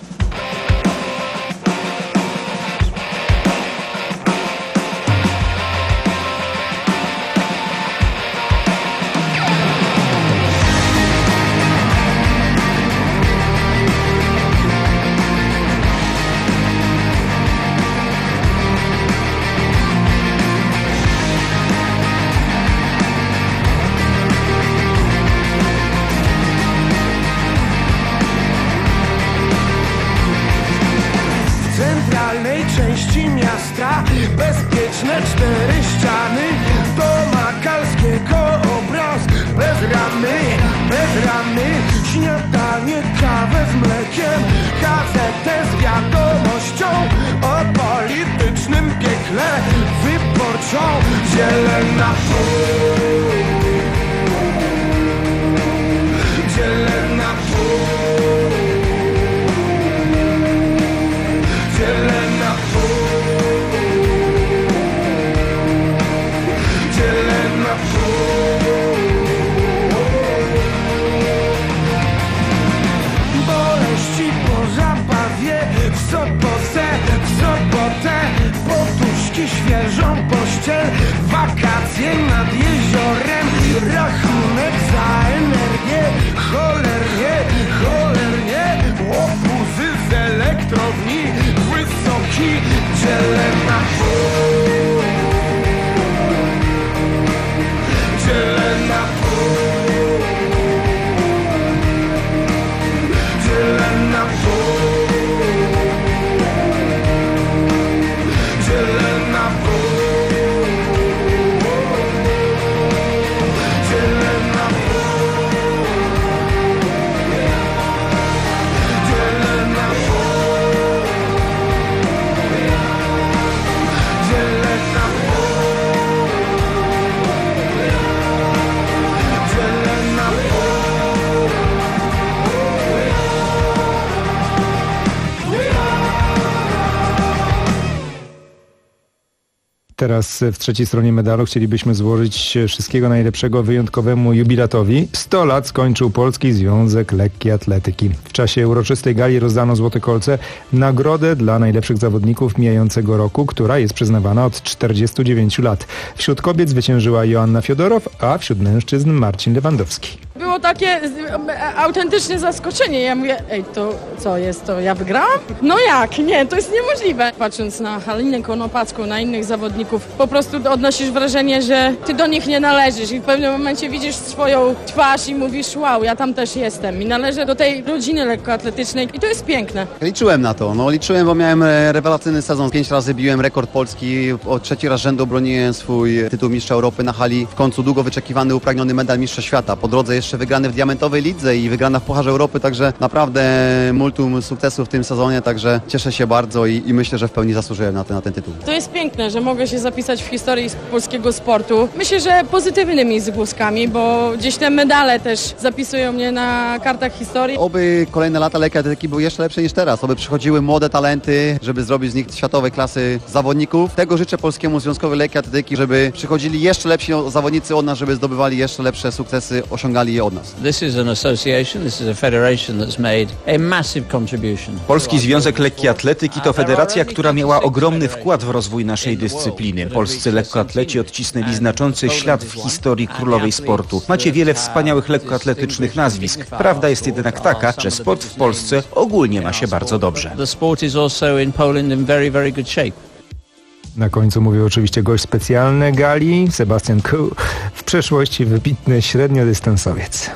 Bezpieczne cztery ściany do Makalskiego obraz. Bez ramy, bez ramy, śniadanie, kawę z mlekiem, gazetę z wiadomością o politycznym piekle wyborczą. Zielona pół, zielona pół, zielona pół. Boleści po zabawie, w sobotę, w sobotę, poduszki, świeżą pościel, wakacje nad jeziorem, rachunek za energię, cholernie, cholernie, łobuzy z elektrowni, wysoki, zielona pół. Zielona pół, zielona pół, Teraz w trzeciej stronie medalu chcielibyśmy złożyć wszystkiego najlepszego wyjątkowemu jubilatowi. sto lat skończył Polski Związek Lekkiej Atletyki. W czasie uroczystej gali rozdano Złote Kolce, nagrodę dla najlepszych zawodników mijającego roku, która jest przyznawana od czterdziestu dziewięciu lat. Wśród kobiet zwyciężyła Joanna Fiodorow, a wśród mężczyzn Marcin Lewandowski. Było takie autentyczne zaskoczenie. Ja mówię, ej, to co jest, to ja wygrałam? No jak? Nie, to jest niemożliwe. Patrząc na Halinę Konopacką, na innych zawodników, po prostu odnosisz wrażenie, że ty do nich nie należysz i w pewnym momencie widzisz swoją twarz i mówisz, wow, ja tam też jestem i należę do tej rodziny lekkoatletycznej i to jest piękne. Liczyłem na to, no liczyłem, bo miałem rewelacyjny sezon. Pięć razy biłem rekord Polski, o trzeci raz rzędu broniłem swój tytuł mistrza Europy na hali. W końcu długo wyczekiwany, upragniony medal mistrza świata. Po drodze jeszcze wygrany w diamentowej lidze i wygrana w Pucharze Europy, także naprawdę multum sukcesów w tym sezonie, także cieszę się bardzo i, i myślę, że w pełni zasłużyłem na ten, na ten tytuł. To jest piękne, że mogę się zapisać w historii polskiego sportu. Myślę, że pozytywnymi zgłoskami, bo gdzieś te medale też zapisują mnie na kartach historii. Oby kolejne lata lekkiej atletyki były jeszcze lepsze niż teraz. Oby przychodziły młode talenty, żeby zrobić z nich światowej klasy zawodników. Tego życzę Polskiemu Związkowi Lekkiej Atletyki, żeby przychodzili jeszcze lepsi zawodnicy od nas, żeby zdobywali jeszcze lepsze sukcesy, osiągali je od nas. This is an association, this is a federation that's made a massive contribution. Polski Związek Lekkiej Atletyki to federacja, która miała ogromny wkład w rozwój naszej dyscypliny. Polscy lekkoatleci odcisnęli znaczący ślad w historii królowej sportu. Macie wiele wspaniałych lekkoatletycznych nazwisk. Prawda jest jednak taka, że sport w Polsce ogólnie ma się bardzo dobrze. The sport is also in Poland in very, very good shape. Na końcu mówił oczywiście gość specjalny gali, Sebastian Coe, w przeszłości wybitny średniodystansowiec.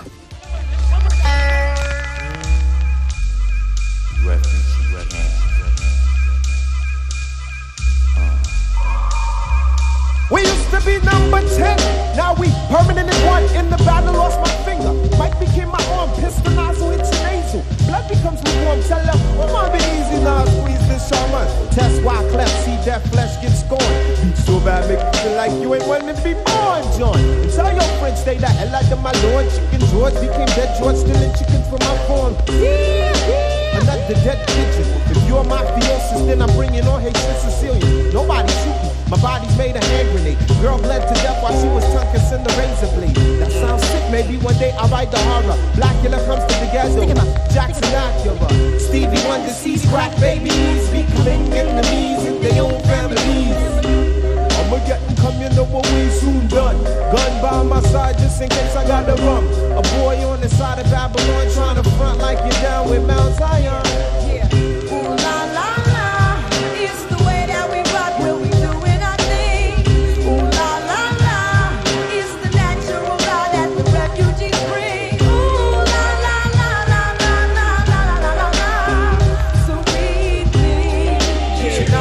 We used to be number ten, now we permanent in one. In the battle, lost my finger. Mike became my arm, pistol nozzle, it's your nasal. Blood becomes lukewarm, tell her, oh my, be easy now, squeeze this shaman. Test why cleft, see that flesh get scorned. Beat so bad, make you feel like you ain't wanting to be born, John. And tell your friends, stay the hell out of my lord. Chicken George became dead George, stealing chickens from my farm. Yeah, yeah. Another dead pigeon. If you're mafiosis, then I'm bringing on hatred Sicilian. Nobody shooting. My body's made a hand grenade. Girl bled to death while she was tongue kissing the razor blade. That sounds sick, maybe one day I'll write the horror. Blackula comes to the ghetto. Jackson Acura. Stevie Wonder sees crack babies. Becoming enemies in their own families. I'ma get and come, you know what we soon done. Gun by my side just in case I gotta run. A boy on the side of Babylon trying to front like you're down with Mount Zion. Yeah. Ooh la la la. It's the way that we rock when we doing our thing. Ooh la la la. It's the natural law that the refugees bring. Ooh la la la la la la la la la la. So we think. Yeah,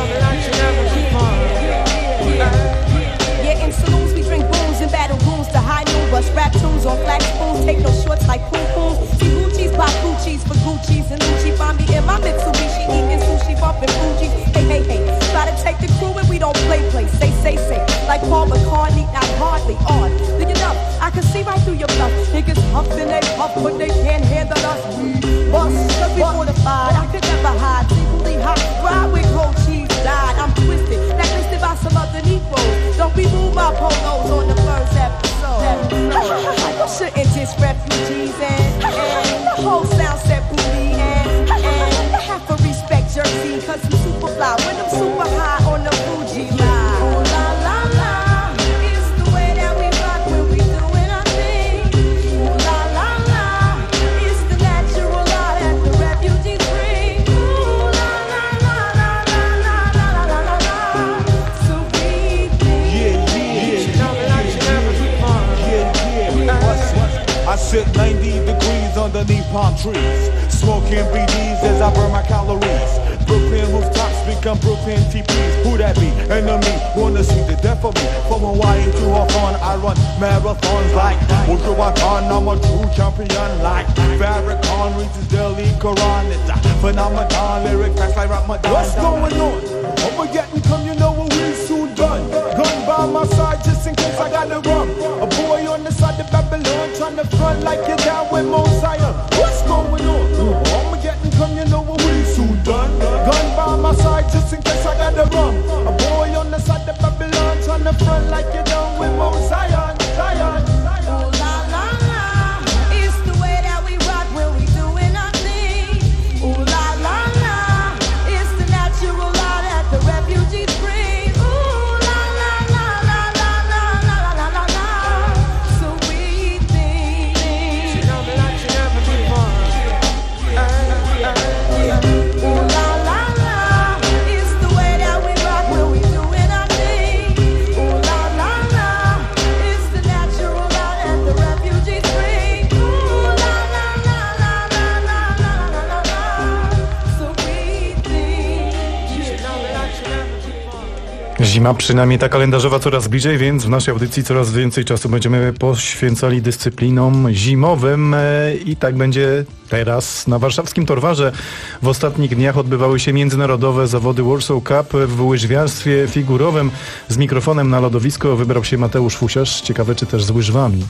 yeah, in saloons we drink booze and battle rooms to high noon. Bust rap tunes on flat spoons. Take no shorts like poo poos. See Gucci's, pop Gucci's for Gucci's and Lucci. Find me in my Mitsubishi eating sushi, bumping Fuji. Hey, hey, hey. Try to take the crew and we don't play, play. Say, say, say. Like Paul McCartney, not hardly on. Look it up. I can see right through your bluff. Niggas puff and they puff, but they can't handle us. We bust, cause we fortified. I could never hide. Legally hot. Ride with cold cheese, died. I'm twisted. Blacklisted by some other Negroes. Don't remove my polos on the first episode. You shouldn't diss refugees and, and the whole sound set booty and, and I have to respect Jersey cause I'm super fly when I'm super high on the Fuji line. Ooh la la la, it's the way that we rock when we doing our thing. Ooh la la la, it's the natural law that the refugees bring. Ooh la la la la la la la la la la. So we think. Yeah, yeah, yeah. I sit ninety degrees underneath palm trees, smoking B Ds as I burn my calories. Brooklyn rooftops become Brooklyn T Ps. Who that be? Enemy, wanna see the death of me. From Hawaii to Hawthorne, I run marathons like Ultrawaton. I'm a true champion like Farrakhan reads his daily Quran. It's a phenomenon, lyric fast like Ramadan. What's going on? I'ma get and come, you know what we soon done. Gun by my side just in case I gotta run. A boy on the side of Babylon trying to front like you're down with Mount Zion. What's going on? I'ma get and come, you know what we soon done. Gun by my side just in case I gotta run. A boy on the side of Babylon Zima, przynajmniej ta kalendarzowa, coraz bliżej, więc w naszej audycji coraz więcej czasu będziemy poświęcali dyscyplinom zimowym i tak będzie teraz. Na warszawskim Torwarze w ostatnich dniach odbywały się międzynarodowe zawody Warsaw Cup w łyżwiarstwie figurowym. Z mikrofonem na lodowisko wybrał się Mateusz Fusiarz. Ciekawe, czy też z łyżwami.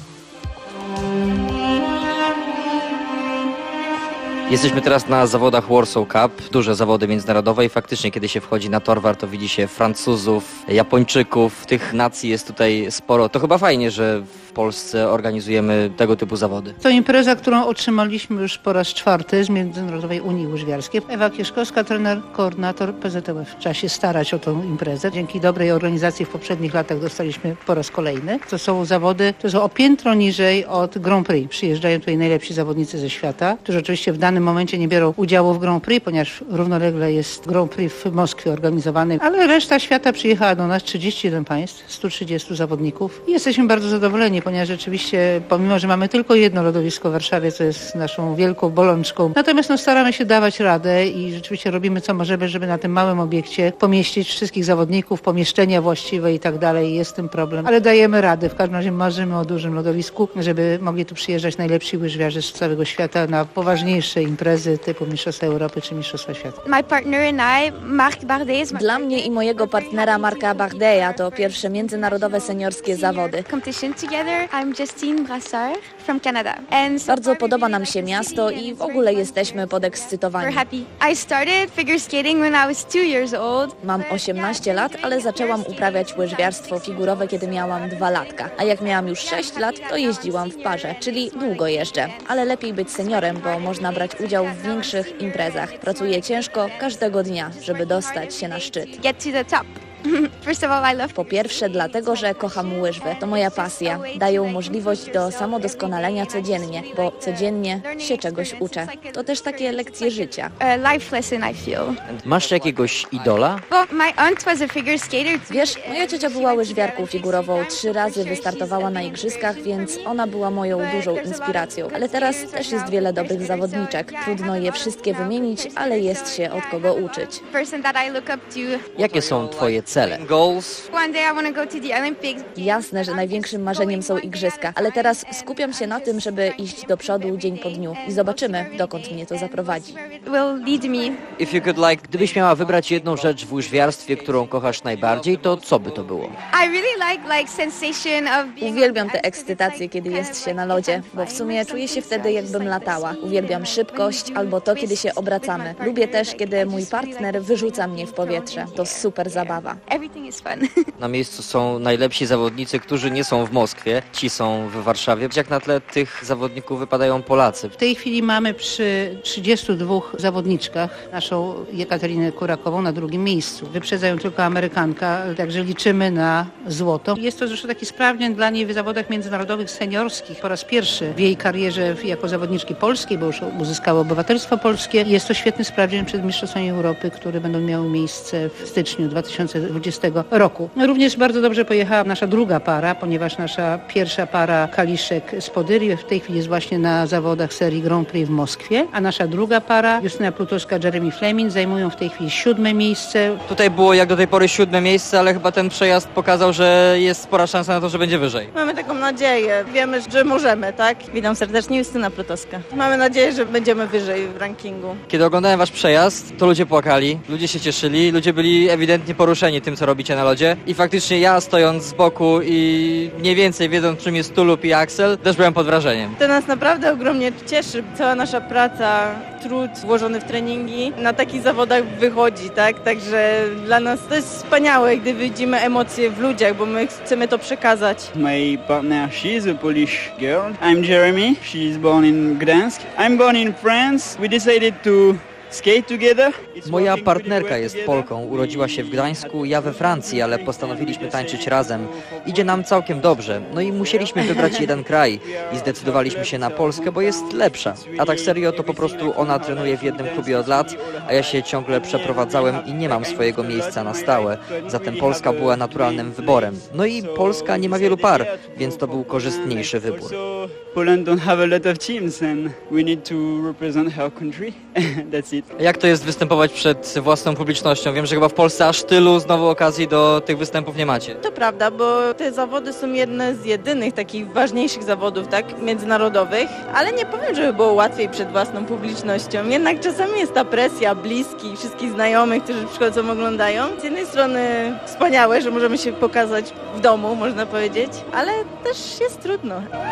Jesteśmy teraz na zawodach Warsaw Cup, duże zawody międzynarodowe i faktycznie kiedy się wchodzi na Torwar, to widzi się Francuzów, Japończyków, tych nacji jest tutaj sporo. To chyba fajnie, że w Polsce organizujemy tego typu zawody. To impreza, którą otrzymaliśmy już po raz czwarty z Międzynarodowej Unii Łyżwiarskiej. Ewa Kieszkowska, trener, koordynator P Z T F. Trzeba się starać o tą imprezę. Dzięki dobrej organizacji w poprzednich latach dostaliśmy po raz kolejny. To są zawody, to są o piętro niżej od Grand Prix. Przyjeżdżają tutaj najlepsi zawodnicy ze świata, którzy oczywiście w danym momencie nie biorą udziału w Grand Prix, ponieważ równolegle jest Grand Prix w Moskwie organizowany, ale reszta świata przyjechała do nas, trzydzieści jeden państw, sto trzydziestu zawodników i jesteśmy bardzo zadowoleni, ponieważ rzeczywiście, pomimo że mamy tylko jedno lodowisko w Warszawie, co jest naszą wielką bolączką, natomiast no, staramy się dawać radę i rzeczywiście robimy co możemy, żeby na tym małym obiekcie pomieścić wszystkich zawodników, pomieszczenia właściwe i tak dalej. Jest tym problem, ale dajemy radę. W każdym razie marzymy o dużym lodowisku, żeby mogli tu przyjeżdżać najlepsi łyżwiarze z całego świata na poważniejsze imprezy typu Mistrzostwa Europy czy Mistrzostwa Świata. My partner and I, Marc Bardet. Dla mnie i mojego partnera Marca Bardeya to pierwsze międzynarodowe seniorskie zawody. Competition together. I'm Justine Brassard from Canada. And bardzo podoba nam się miasto i w ogóle jesteśmy podekscytowani. We're happy. I started figure skating when I was two years old. Mam osiemnaście lat, ale zaczęłam uprawiać łyżwiarstwo figurowe, kiedy miałam dwa latka. A jak miałam już sześć lat, to jeździłam w parze, czyli długo jeżdżę. Ale lepiej być seniorem, bo można brać udział w większych imprezach. Pracuję ciężko każdego dnia, żeby dostać się na szczyt. Get to the top. First of all, I love... Po pierwsze dlatego, że kocham łyżwy. To moja pasja. Dają możliwość do samodoskonalenia codziennie, bo codziennie się czegoś uczę. To też takie lekcje życia. A life lesson, I feel. Masz jakiegoś idola? Well, my aunt was a figure skater. Wiesz, moja ciocia była łyżwiarką figurową. Trzy razy wystartowała na igrzyskach, więc ona była moją dużą inspiracją. Ale teraz też jest wiele dobrych zawodniczek. Trudno je wszystkie wymienić, ale jest się od kogo uczyć. Person that I look up to. Jakie są twoje cele? Goals? One day I want to go to the Olympics. Jasne, że największym marzeniem są igrzyska, ale teraz skupiam się na tym, żeby iść do przodu dzień po dniu i zobaczymy, dokąd mnie to zaprowadzi. Will lead me. If you could like, gdybyś miała wybrać jedną rzecz w łyżwiarstwie, którą kochasz najbardziej, to co by to było? I really like like sensation of being... Uwielbiam tę ekscytację, kiedy jest się na lodzie, bo w sumie czuję się wtedy, jakbym latała. Uwielbiam szybkość albo to, kiedy się obracamy. Lubię też, kiedy mój partner wyrzuca mnie w powietrze. To super zabawa. Na miejscu są najlepsi zawodnicy, którzy nie są w Moskwie, ci są w Warszawie. Jak na tle tych zawodników wypadają Polacy? W tej chwili mamy przy trzydziestu dwóch zawodniczkach naszą Jekaterinę Kurakową na drugim miejscu. Wyprzedzają tylko Amerykanka, także liczymy na złoto. Jest to zresztą taki sprawdzian dla niej w zawodach międzynarodowych seniorskich. Po raz pierwszy w jej karierze jako zawodniczki polskiej, bo już uzyskała obywatelstwo polskie. Jest to świetny sprawdzian przed Mistrzostwami Europy, które będą miały miejsce w styczniu dwa tysiące dwudziestego roku. Również bardzo dobrze pojechała nasza druga para, ponieważ nasza pierwsza para Kaliszek z Podyry w tej chwili jest właśnie na zawodach serii Grand Prix w Moskwie, a nasza druga para Justyna Plutowska, Jeremy Fleming zajmują w tej chwili siódme miejsce. Tutaj było jak do tej pory siódme miejsce, ale chyba ten przejazd pokazał, że jest spora szansa na to, że będzie wyżej. Mamy taką nadzieję. Wiemy, że możemy, tak? Witam serdecznie, Justyna Plutowska. Mamy nadzieję, że będziemy wyżej w rankingu. Kiedy oglądałem wasz przejazd, to ludzie płakali, ludzie się cieszyli, ludzie byli ewidentnie poruszeni tym, co robicie na lodzie i faktycznie ja stojąc z boku i mniej więcej wiedząc, czym jest tulub i aksel, też byłem pod wrażeniem. To nas naprawdę ogromnie cieszy. Cała nasza praca, trud włożony w treningi na takich zawodach wychodzi, tak? Także dla nas to jest wspaniałe, gdy widzimy emocje w ludziach, bo my chcemy to przekazać. My partner, she's a Polish girl. I'm Jeremy. She's born in Gdansk. I'm born in France. We decided to skate together. Moja partnerka jest Polką, urodziła się w Gdańsku, ja we Francji, ale postanowiliśmy tańczyć razem. Idzie nam całkiem dobrze, no i musieliśmy wybrać jeden kraj i zdecydowaliśmy się na Polskę, bo jest lepsza. A tak serio, to po prostu ona trenuje w jednym klubie od lat, a ja się ciągle przeprowadzałem i nie mam swojego miejsca na stałe. Zatem Polska była naturalnym wyborem. No i Polska nie ma wielu par, więc to był korzystniejszy wybór. Poland don't have a lot of teams and we need to represent our country. That's it. Jak to jest występować przed własną publicznością? Wiem, że chyba w Polsce aż tylu znowu okazji do tych występów nie macie. To prawda, bo te zawody są jedne z jedynych takich ważniejszych zawodów, tak, międzynarodowych, ale nie powiem, żeby było łatwiej przed własną publicznością. Jednak czasami jest ta presja bliskich, wszystkich znajomych, którzy przychodzą, oglądają. Z jednej strony wspaniałe, że możemy się pokazać w domu, można powiedzieć, ale też jest trudno.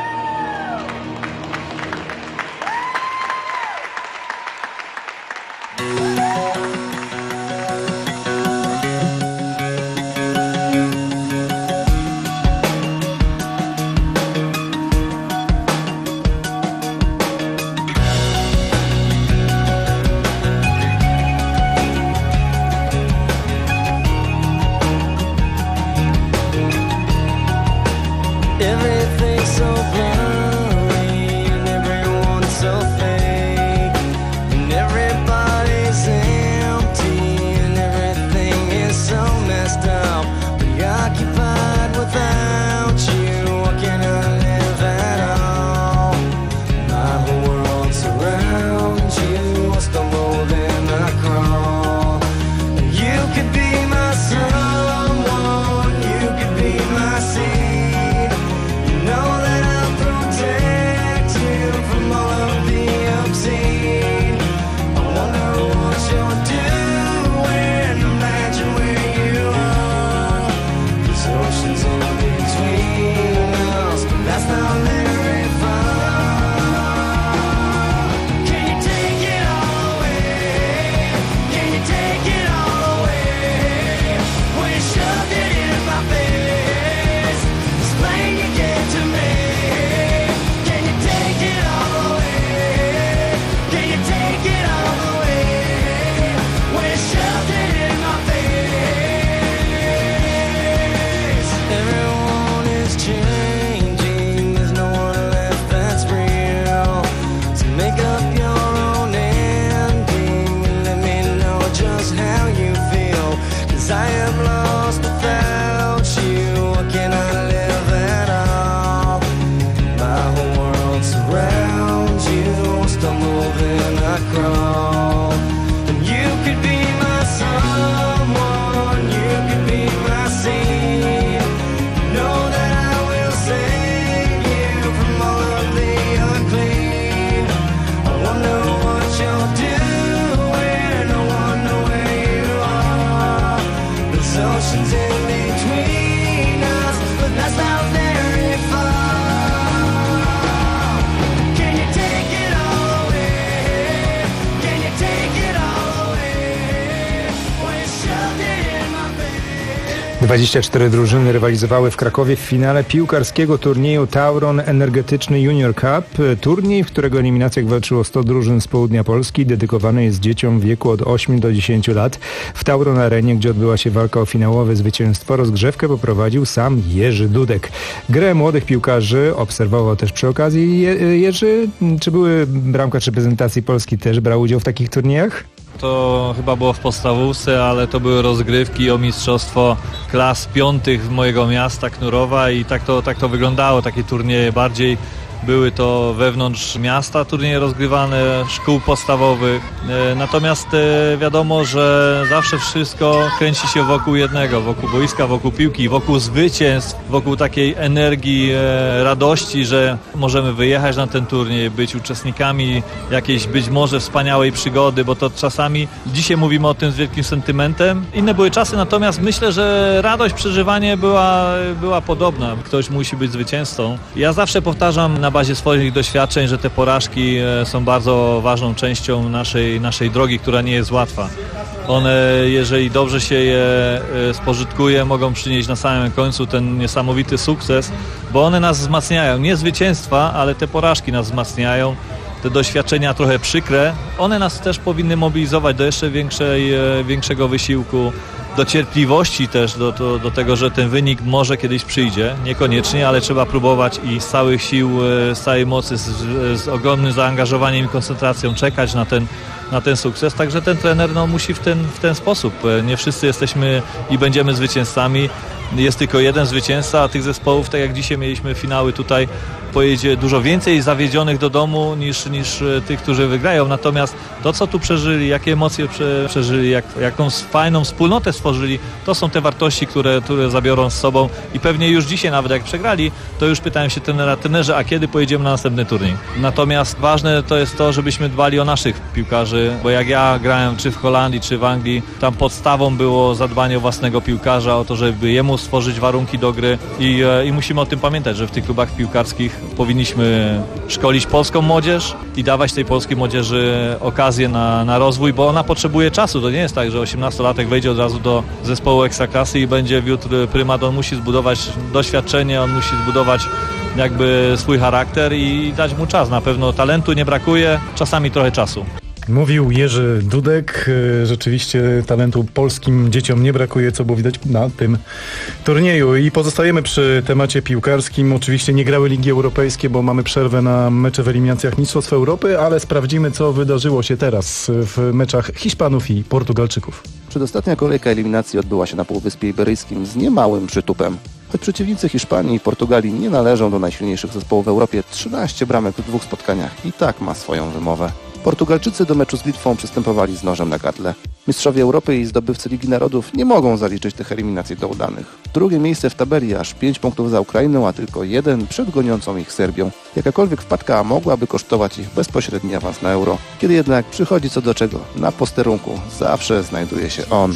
dwadzieścia cztery drużyny rywalizowały w Krakowie w finale piłkarskiego turnieju Tauron Energetyczny Junior Cup. Turniej, w którego eliminacjach walczyło sto drużyn z południa Polski, dedykowany jest dzieciom w wieku od ośmiu do dziesięciu lat. W Tauron Arenie, gdzie odbyła się walka o finałowe zwycięstwo, rozgrzewkę poprowadził sam Jerzy Dudek. Grę młodych piłkarzy obserwował też przy okazji Je- Jerzy. Czy były bramkarz reprezentacji Polski też brał udział w takich turniejach? To chyba było w podstawówce, ale to były rozgrywki o mistrzostwo klas piątych mojego miasta Knurowa i tak to, tak to wyglądało, takie turnieje bardziej. Były to wewnątrz miasta turnieje rozgrywane, szkół podstawowych. Natomiast wiadomo, że zawsze wszystko kręci się wokół jednego, wokół boiska, wokół piłki, wokół zwycięstw, wokół takiej energii, radości, że możemy wyjechać na ten turniej, być uczestnikami jakiejś być może wspaniałej przygody, bo to czasami, dzisiaj mówimy o tym z wielkim sentymentem. Inne były czasy, natomiast myślę, że radość, przeżywanie była, była podobna. Ktoś musi być zwycięzcą. Ja zawsze powtarzam na bazie swoich doświadczeń, że te porażki są bardzo ważną częścią naszej, naszej drogi, która nie jest łatwa. One, jeżeli dobrze się je spożytkuje, mogą przynieść na samym końcu ten niesamowity sukces, bo one nas wzmacniają. Nie zwycięstwa, ale te porażki nas wzmacniają. Te doświadczenia trochę przykre, one nas też powinny mobilizować do jeszcze większej, większego wysiłku, do cierpliwości też, do, do, do tego, że ten wynik może kiedyś przyjdzie. Niekoniecznie, ale trzeba próbować i z całych sił, z całej mocy, z, z ogromnym zaangażowaniem i koncentracją czekać na ten, na ten sukces. Także ten trener no, musi w ten, w ten sposób. Nie wszyscy jesteśmy i będziemy zwycięzcami. jest tylko jeden zwycięzca, a tych zespołów, tak jak dzisiaj mieliśmy finały tutaj, pojedzie dużo więcej zawiedzionych do domu niż, niż tych, którzy wygrają. Natomiast to, co tu przeżyli, jakie emocje prze, przeżyli, jak, jaką fajną wspólnotę stworzyli, to są te wartości, które, które zabiorą z sobą i pewnie już dzisiaj nawet jak przegrali, to już pytałem się trenera, trenerze, a kiedy pojedziemy na następny turniej. Natomiast ważne to jest to, żebyśmy dbali o naszych piłkarzy, bo jak ja grałem czy w Holandii, czy w Anglii, tam podstawą było zadbanie o własnego piłkarza, o to, żeby jemu stworzyć warunki do gry i, i musimy o tym pamiętać, że w tych klubach piłkarskich powinniśmy szkolić polską młodzież i dawać tej polskiej młodzieży okazję na, na rozwój, bo ona potrzebuje czasu. To nie jest tak, że osiemnastolatek wejdzie od razu do zespołu ekstraklasy i będzie wiódł prymat. On musi zbudować doświadczenie, on musi zbudować jakby swój charakter i dać mu czas. Na pewno talentu nie brakuje, czasami trochę czasu. Mówił Jerzy Dudek. Rzeczywiście talentu polskim dzieciom nie brakuje, co było widać na tym turnieju. I pozostajemy przy temacie piłkarskim. Oczywiście nie grały Ligi Europejskie, bo mamy przerwę na mecze w eliminacjach Mistrzostw Europy, ale sprawdzimy, co wydarzyło się teraz w meczach Hiszpanów i Portugalczyków. Przedostatnia kolejka eliminacji odbyła się na Półwyspie Iberyjskim z niemałym przytupem. Choć przeciwnicy Hiszpanii i Portugalii nie należą do najsilniejszych zespołów w Europie, trzynaście bramek w dwóch spotkaniach i tak ma swoją wymowę. Portugalczycy do meczu z Litwą przystępowali z nożem na gardle. Mistrzowie Europy i zdobywcy Ligi Narodów nie mogą zaliczyć tych eliminacji do udanych. Drugie miejsce w tabeli, aż pięć punktów za Ukrainą, a tylko jeden przed goniącą ich Serbią. Jakakolwiek wpadka mogłaby kosztować ich bezpośredni awans na Euro. Kiedy jednak przychodzi co do czego, na posterunku zawsze znajduje się on.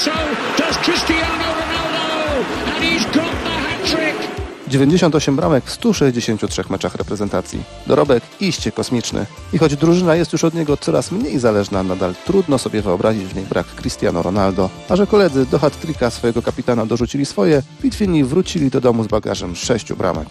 dziewięćdziesiąt osiem bramek w stu sześćdziesięciu trzech meczach reprezentacji. Dorobek iście kosmiczny. I choć drużyna jest już od niego coraz mniej zależna, nadal trudno sobie wyobrazić w niej brak Cristiano Ronaldo. A że koledzy do hat-tricka swojego kapitana dorzucili swoje, bitwini wrócili do domu z bagażem sześciu bramek.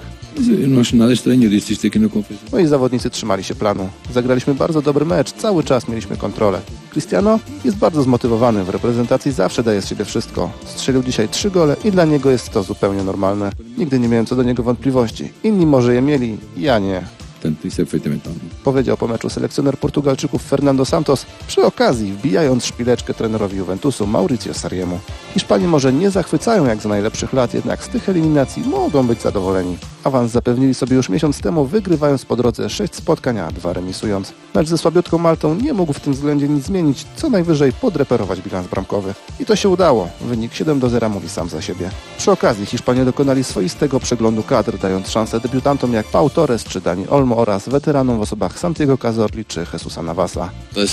No i zawodnicy trzymali się planu. Zagraliśmy bardzo dobry mecz, cały czas mieliśmy kontrolę. Cristiano jest bardzo zmotywowany, w reprezentacji zawsze daje z siebie wszystko. Strzelił dzisiaj trzy gole i dla niego jest to zupełnie normalne. Nigdy nie miałem co do niego wątpliwości. Inni może je mieli, ja nie. Powiedział po meczu selekcjoner Portugalczyków Fernando Santos, przy okazji wbijając szpileczkę trenerowi Juventusu Mauricio Sarriemu. Hiszpanie może nie zachwycają jak za najlepszych lat, jednak z tych eliminacji mogą być zadowoleni. Awans zapewnili sobie już miesiąc temu, wygrywając po drodze sześć spotkań, a dwa remisując. Mecz ze słabiutką Maltą nie mógł w tym względzie nic zmienić, co najwyżej podreperować bilans bramkowy. I to się udało. Wynik siedem do zera mówi sam za siebie. Przy okazji Hiszpanie dokonali swoistego przeglądu kadr, dając szansę debiutantom jak Pau Torres czy Dani Olmo oraz weteranom w osobach Santiago Cazorli czy Jesusa Navasa.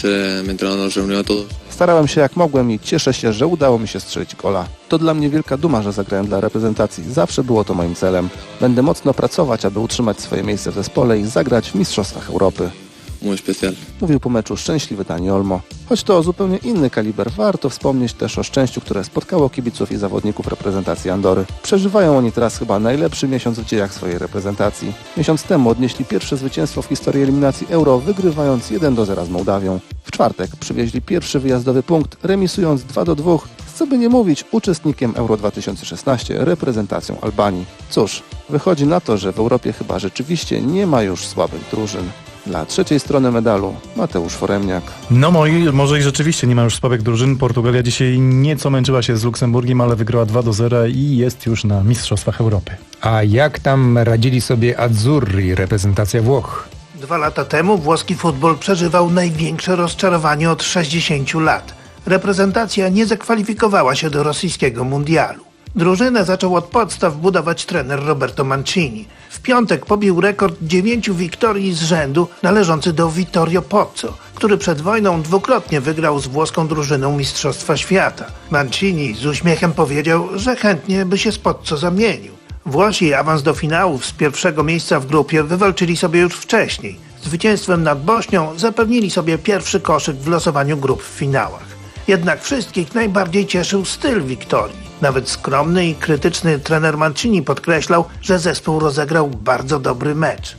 Starałem się jak mogłem i cieszę się, że udało mi się strzelić gola. To dla mnie wielka duma, że zagrałem dla reprezentacji. Zawsze było to moim celem. Będę mocno pracować, aby utrzymać swoje miejsce w zespole i zagrać w Mistrzostwach Europy. Mówił po meczu szczęśliwy Dani Olmo. Choć to zupełnie inny kaliber, warto wspomnieć też o szczęściu, które spotkało kibiców i zawodników reprezentacji Andory. Przeżywają oni teraz chyba najlepszy miesiąc w dziejach swojej reprezentacji. Miesiąc temu odnieśli pierwsze zwycięstwo w historii eliminacji Euro, wygrywając jeden do zera z Mołdawią. W czwartek przywieźli pierwszy wyjazdowy punkt, remisując dwa do dwóch, co by nie mówić, uczestnikiem Euro dwa tysiące szesnaście, reprezentacją Albanii. Cóż, wychodzi na to, że w Europie chyba rzeczywiście nie ma już słabych drużyn. Dla trzeciej strony medalu Mateusz Foremniak. No moi, może i rzeczywiście nie ma już słabych drużyn. Portugalia dzisiaj nieco męczyła się z Luksemburgiem, ale wygrała dwa do zera i jest już na Mistrzostwach Europy. A jak tam radzili sobie Azzurri, reprezentacja Włoch? Dwa lata temu włoski futbol przeżywał największe rozczarowanie od sześćdziesięciu lat. Reprezentacja nie zakwalifikowała się do rosyjskiego mundialu. Drużynę zaczął od podstaw budować trener Roberto Mancini. W piątek pobił rekord dziewięciu wiktorii z rzędu należący do Vittorio Pozzo, który przed wojną dwukrotnie wygrał z włoską drużyną Mistrzostwa Świata. Mancini z uśmiechem powiedział, że chętnie by się z Pozzo zamienił. Włosi awans do finałów z pierwszego miejsca w grupie wywalczyli sobie już wcześniej. Zwycięstwem nad Bośnią zapewnili sobie pierwszy koszyk w losowaniu grup w finałach. Jednak wszystkich najbardziej cieszył styl Wiktorii. Nawet skromny i krytyczny trener Mancini podkreślał, że zespół rozegrał bardzo dobry mecz.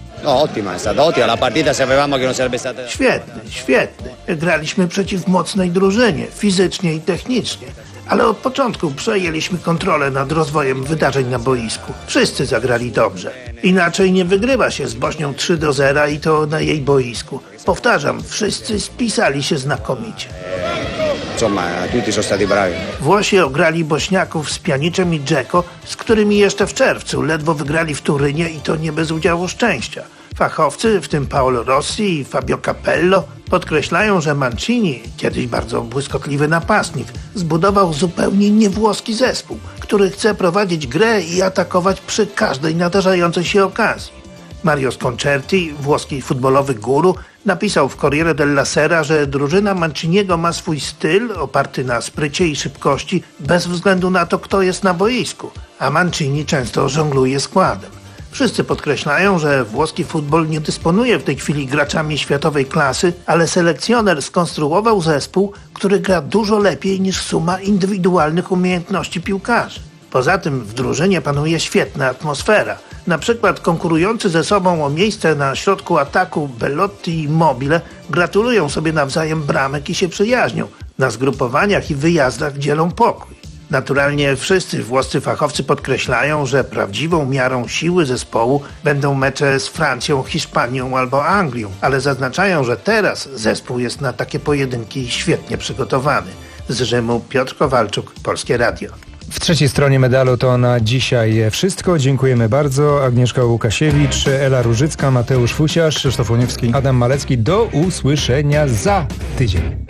Świetny, świetny. Graliśmy przeciw mocnej drużynie, fizycznie i technicznie. Ale od początku przejęliśmy kontrolę nad rozwojem wydarzeń na boisku. Wszyscy zagrali dobrze. Inaczej nie wygrywa się z Bośnią trzy do zera i to na jej boisku. Powtarzam, wszyscy spisali się znakomicie. insomma tutti sono stati bravi. Włosi ograli Bośniaków z Pjaniczem i Dzeko, z którymi jeszcze w czerwcu ledwo wygrali w Turynie i to nie bez udziału szczęścia. Fachowcy, w tym Paolo Rossi i Fabio Capello, podkreślają, że Mancini, kiedyś bardzo błyskotliwy napastnik, zbudował zupełnie niewłoski zespół, który chce prowadzić grę i atakować przy każdej nadarzającej się okazji. Mario Sconcerti, włoski futbolowy guru, napisał w Corriere della Sera, że drużyna Manciniego ma swój styl oparty na sprycie i szybkości bez względu na to, kto jest na boisku, a Mancini często żongluje składem. Wszyscy podkreślają, że włoski futbol nie dysponuje w tej chwili graczami światowej klasy, ale selekcjoner skonstruował zespół, który gra dużo lepiej niż suma indywidualnych umiejętności piłkarzy. Poza tym w drużynie panuje świetna atmosfera. Na przykład konkurujący ze sobą o miejsce na środku ataku Belotti i Immobile gratulują sobie nawzajem bramek i się przyjaźnią. Na zgrupowaniach i wyjazdach dzielą pokój. Naturalnie wszyscy włoscy fachowcy podkreślają, że prawdziwą miarą siły zespołu będą mecze z Francją, Hiszpanią albo Anglią, ale zaznaczają, że teraz zespół jest na takie pojedynki świetnie przygotowany. Z Rzymu Piotr Kowalczuk, Polskie Radio. W trzeciej stronie medalu to na dzisiaj wszystko. Dziękujemy bardzo. Agnieszka Łukasiewicz, Ela Różycka, Mateusz Fusiarz, Krzysztof Łoniewski, Adam Malecki. Do usłyszenia za tydzień.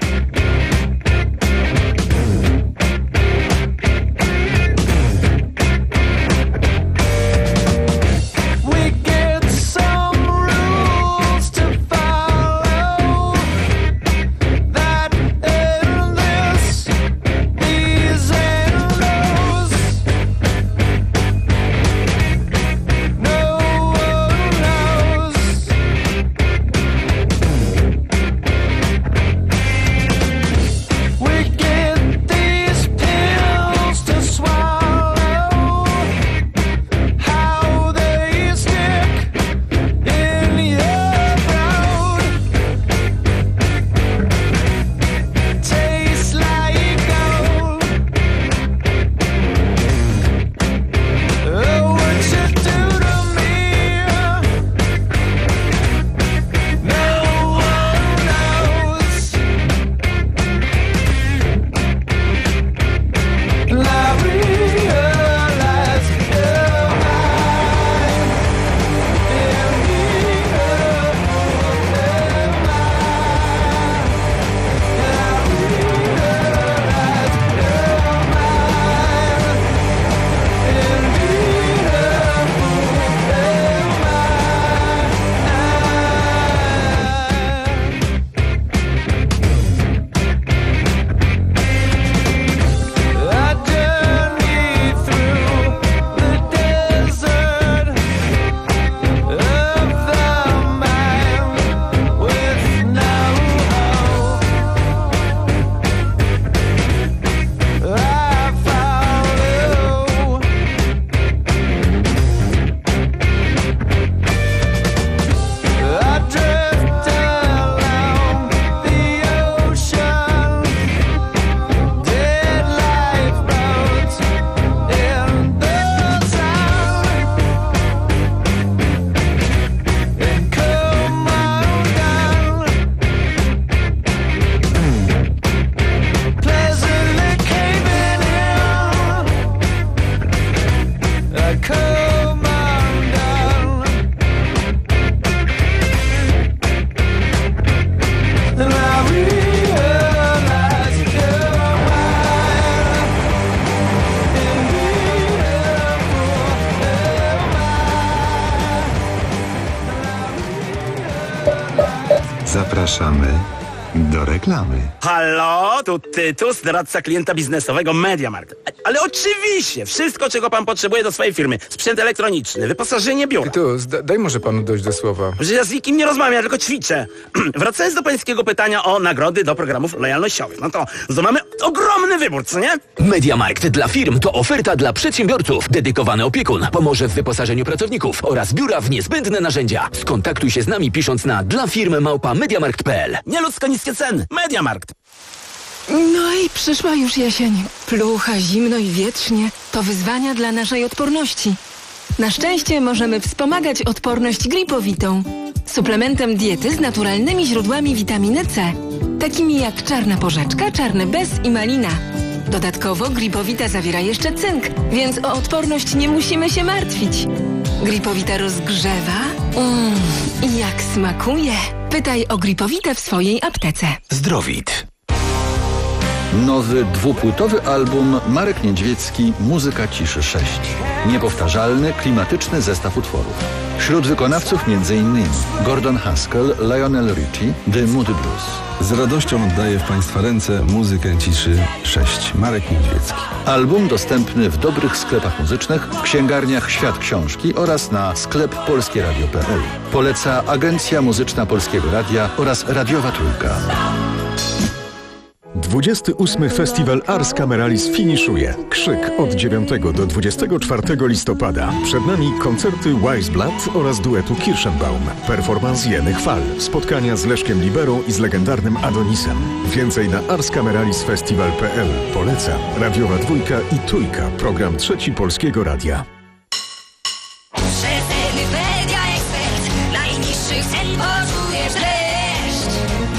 Zapraszamy do reklamy. Halo, tu Tytus, doradca klienta biznesowego MediaMarkt. Ale oczywiście, wszystko, czego pan potrzebuje do swojej firmy. Sprzęt elektroniczny, wyposażenie biura. Tytus, da, daj może panu dojść do słowa. Że ja z nikim nie rozmawiam, ja tylko ćwiczę. Wracając do pańskiego pytania o nagrody do programów lojalnościowych. No to, to mamy ogromny wybór, co nie? MediaMarkt dla firm to oferta dla przedsiębiorców. Dedykowany opiekun pomoże w wyposażeniu pracowników oraz biura w niezbędne narzędzia. Skontaktuj się z nami pisząc na dla firm małpa mediamarkt kropka p l. Nieludzko niskie ceny. MediaMarkt. No i przyszła już jesień. Plucha, zimno i wietrznie. To wyzwania dla naszej odporności. Na szczęście możemy wspomagać odporność gripowitą. Suplementem diety z naturalnymi źródłami witaminy C. takimi jak czarna porzeczka, czarny bez i malina. Dodatkowo Gripowita zawiera jeszcze cynk, więc o odporność nie musimy się martwić. Gripowita rozgrzewa. Mmm, i jak smakuje. Pytaj o Gripowitę w swojej aptece. Zdrowit. Nowy dwupłytowy album Marek Niedźwiecki Muzyka ciszy sześć. Niepowtarzalny, klimatyczny zestaw utworów. Wśród wykonawców m.in. Gordon Haskell, Lionel Richie, The Moody Blues. Z radością oddaję w Państwa ręce Muzykę ciszy sześć. Marek Niedźwiecki. Album dostępny w dobrych sklepach muzycznych, w księgarniach Świat Książki oraz na sklep polskie radio kropka p l. Poleca Agencja Muzyczna Polskiego Radia oraz Radiowa Trójka. dwudziesty ósmy Festiwal Ars Cameralis finiszuje. Krzyk od dziewiątego do dwudziestego czwartego listopada. Przed nami koncerty Weissblatt oraz duetu Kirschenbaum. Performans Jeny Chwal. Spotkania z Leszkiem Liberą i z legendarnym Adonisem. Więcej na arscameralis.festiwal kropka p l. Poleca Radiowa Dwójka i Trójka. Program Trzeci Polskiego Radia. Przeceny Media Expert. Najniższych cen poczujesz dreszcz.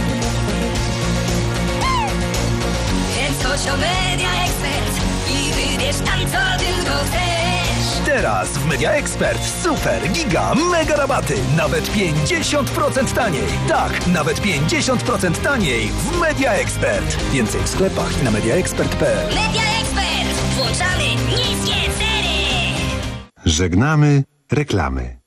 Chodź do Media Expert i wybierz tam, co tylko chcesz. Teraz w Media Expert super, giga, mega rabaty. Nawet pięćdziesiąt procent taniej. Tak, nawet pięćdziesiąt procent taniej w Media Expert. Więcej w sklepach i na mediaexpert kropka p l. Media Expert. Włączamy niskie ceny. Żegnamy reklamy.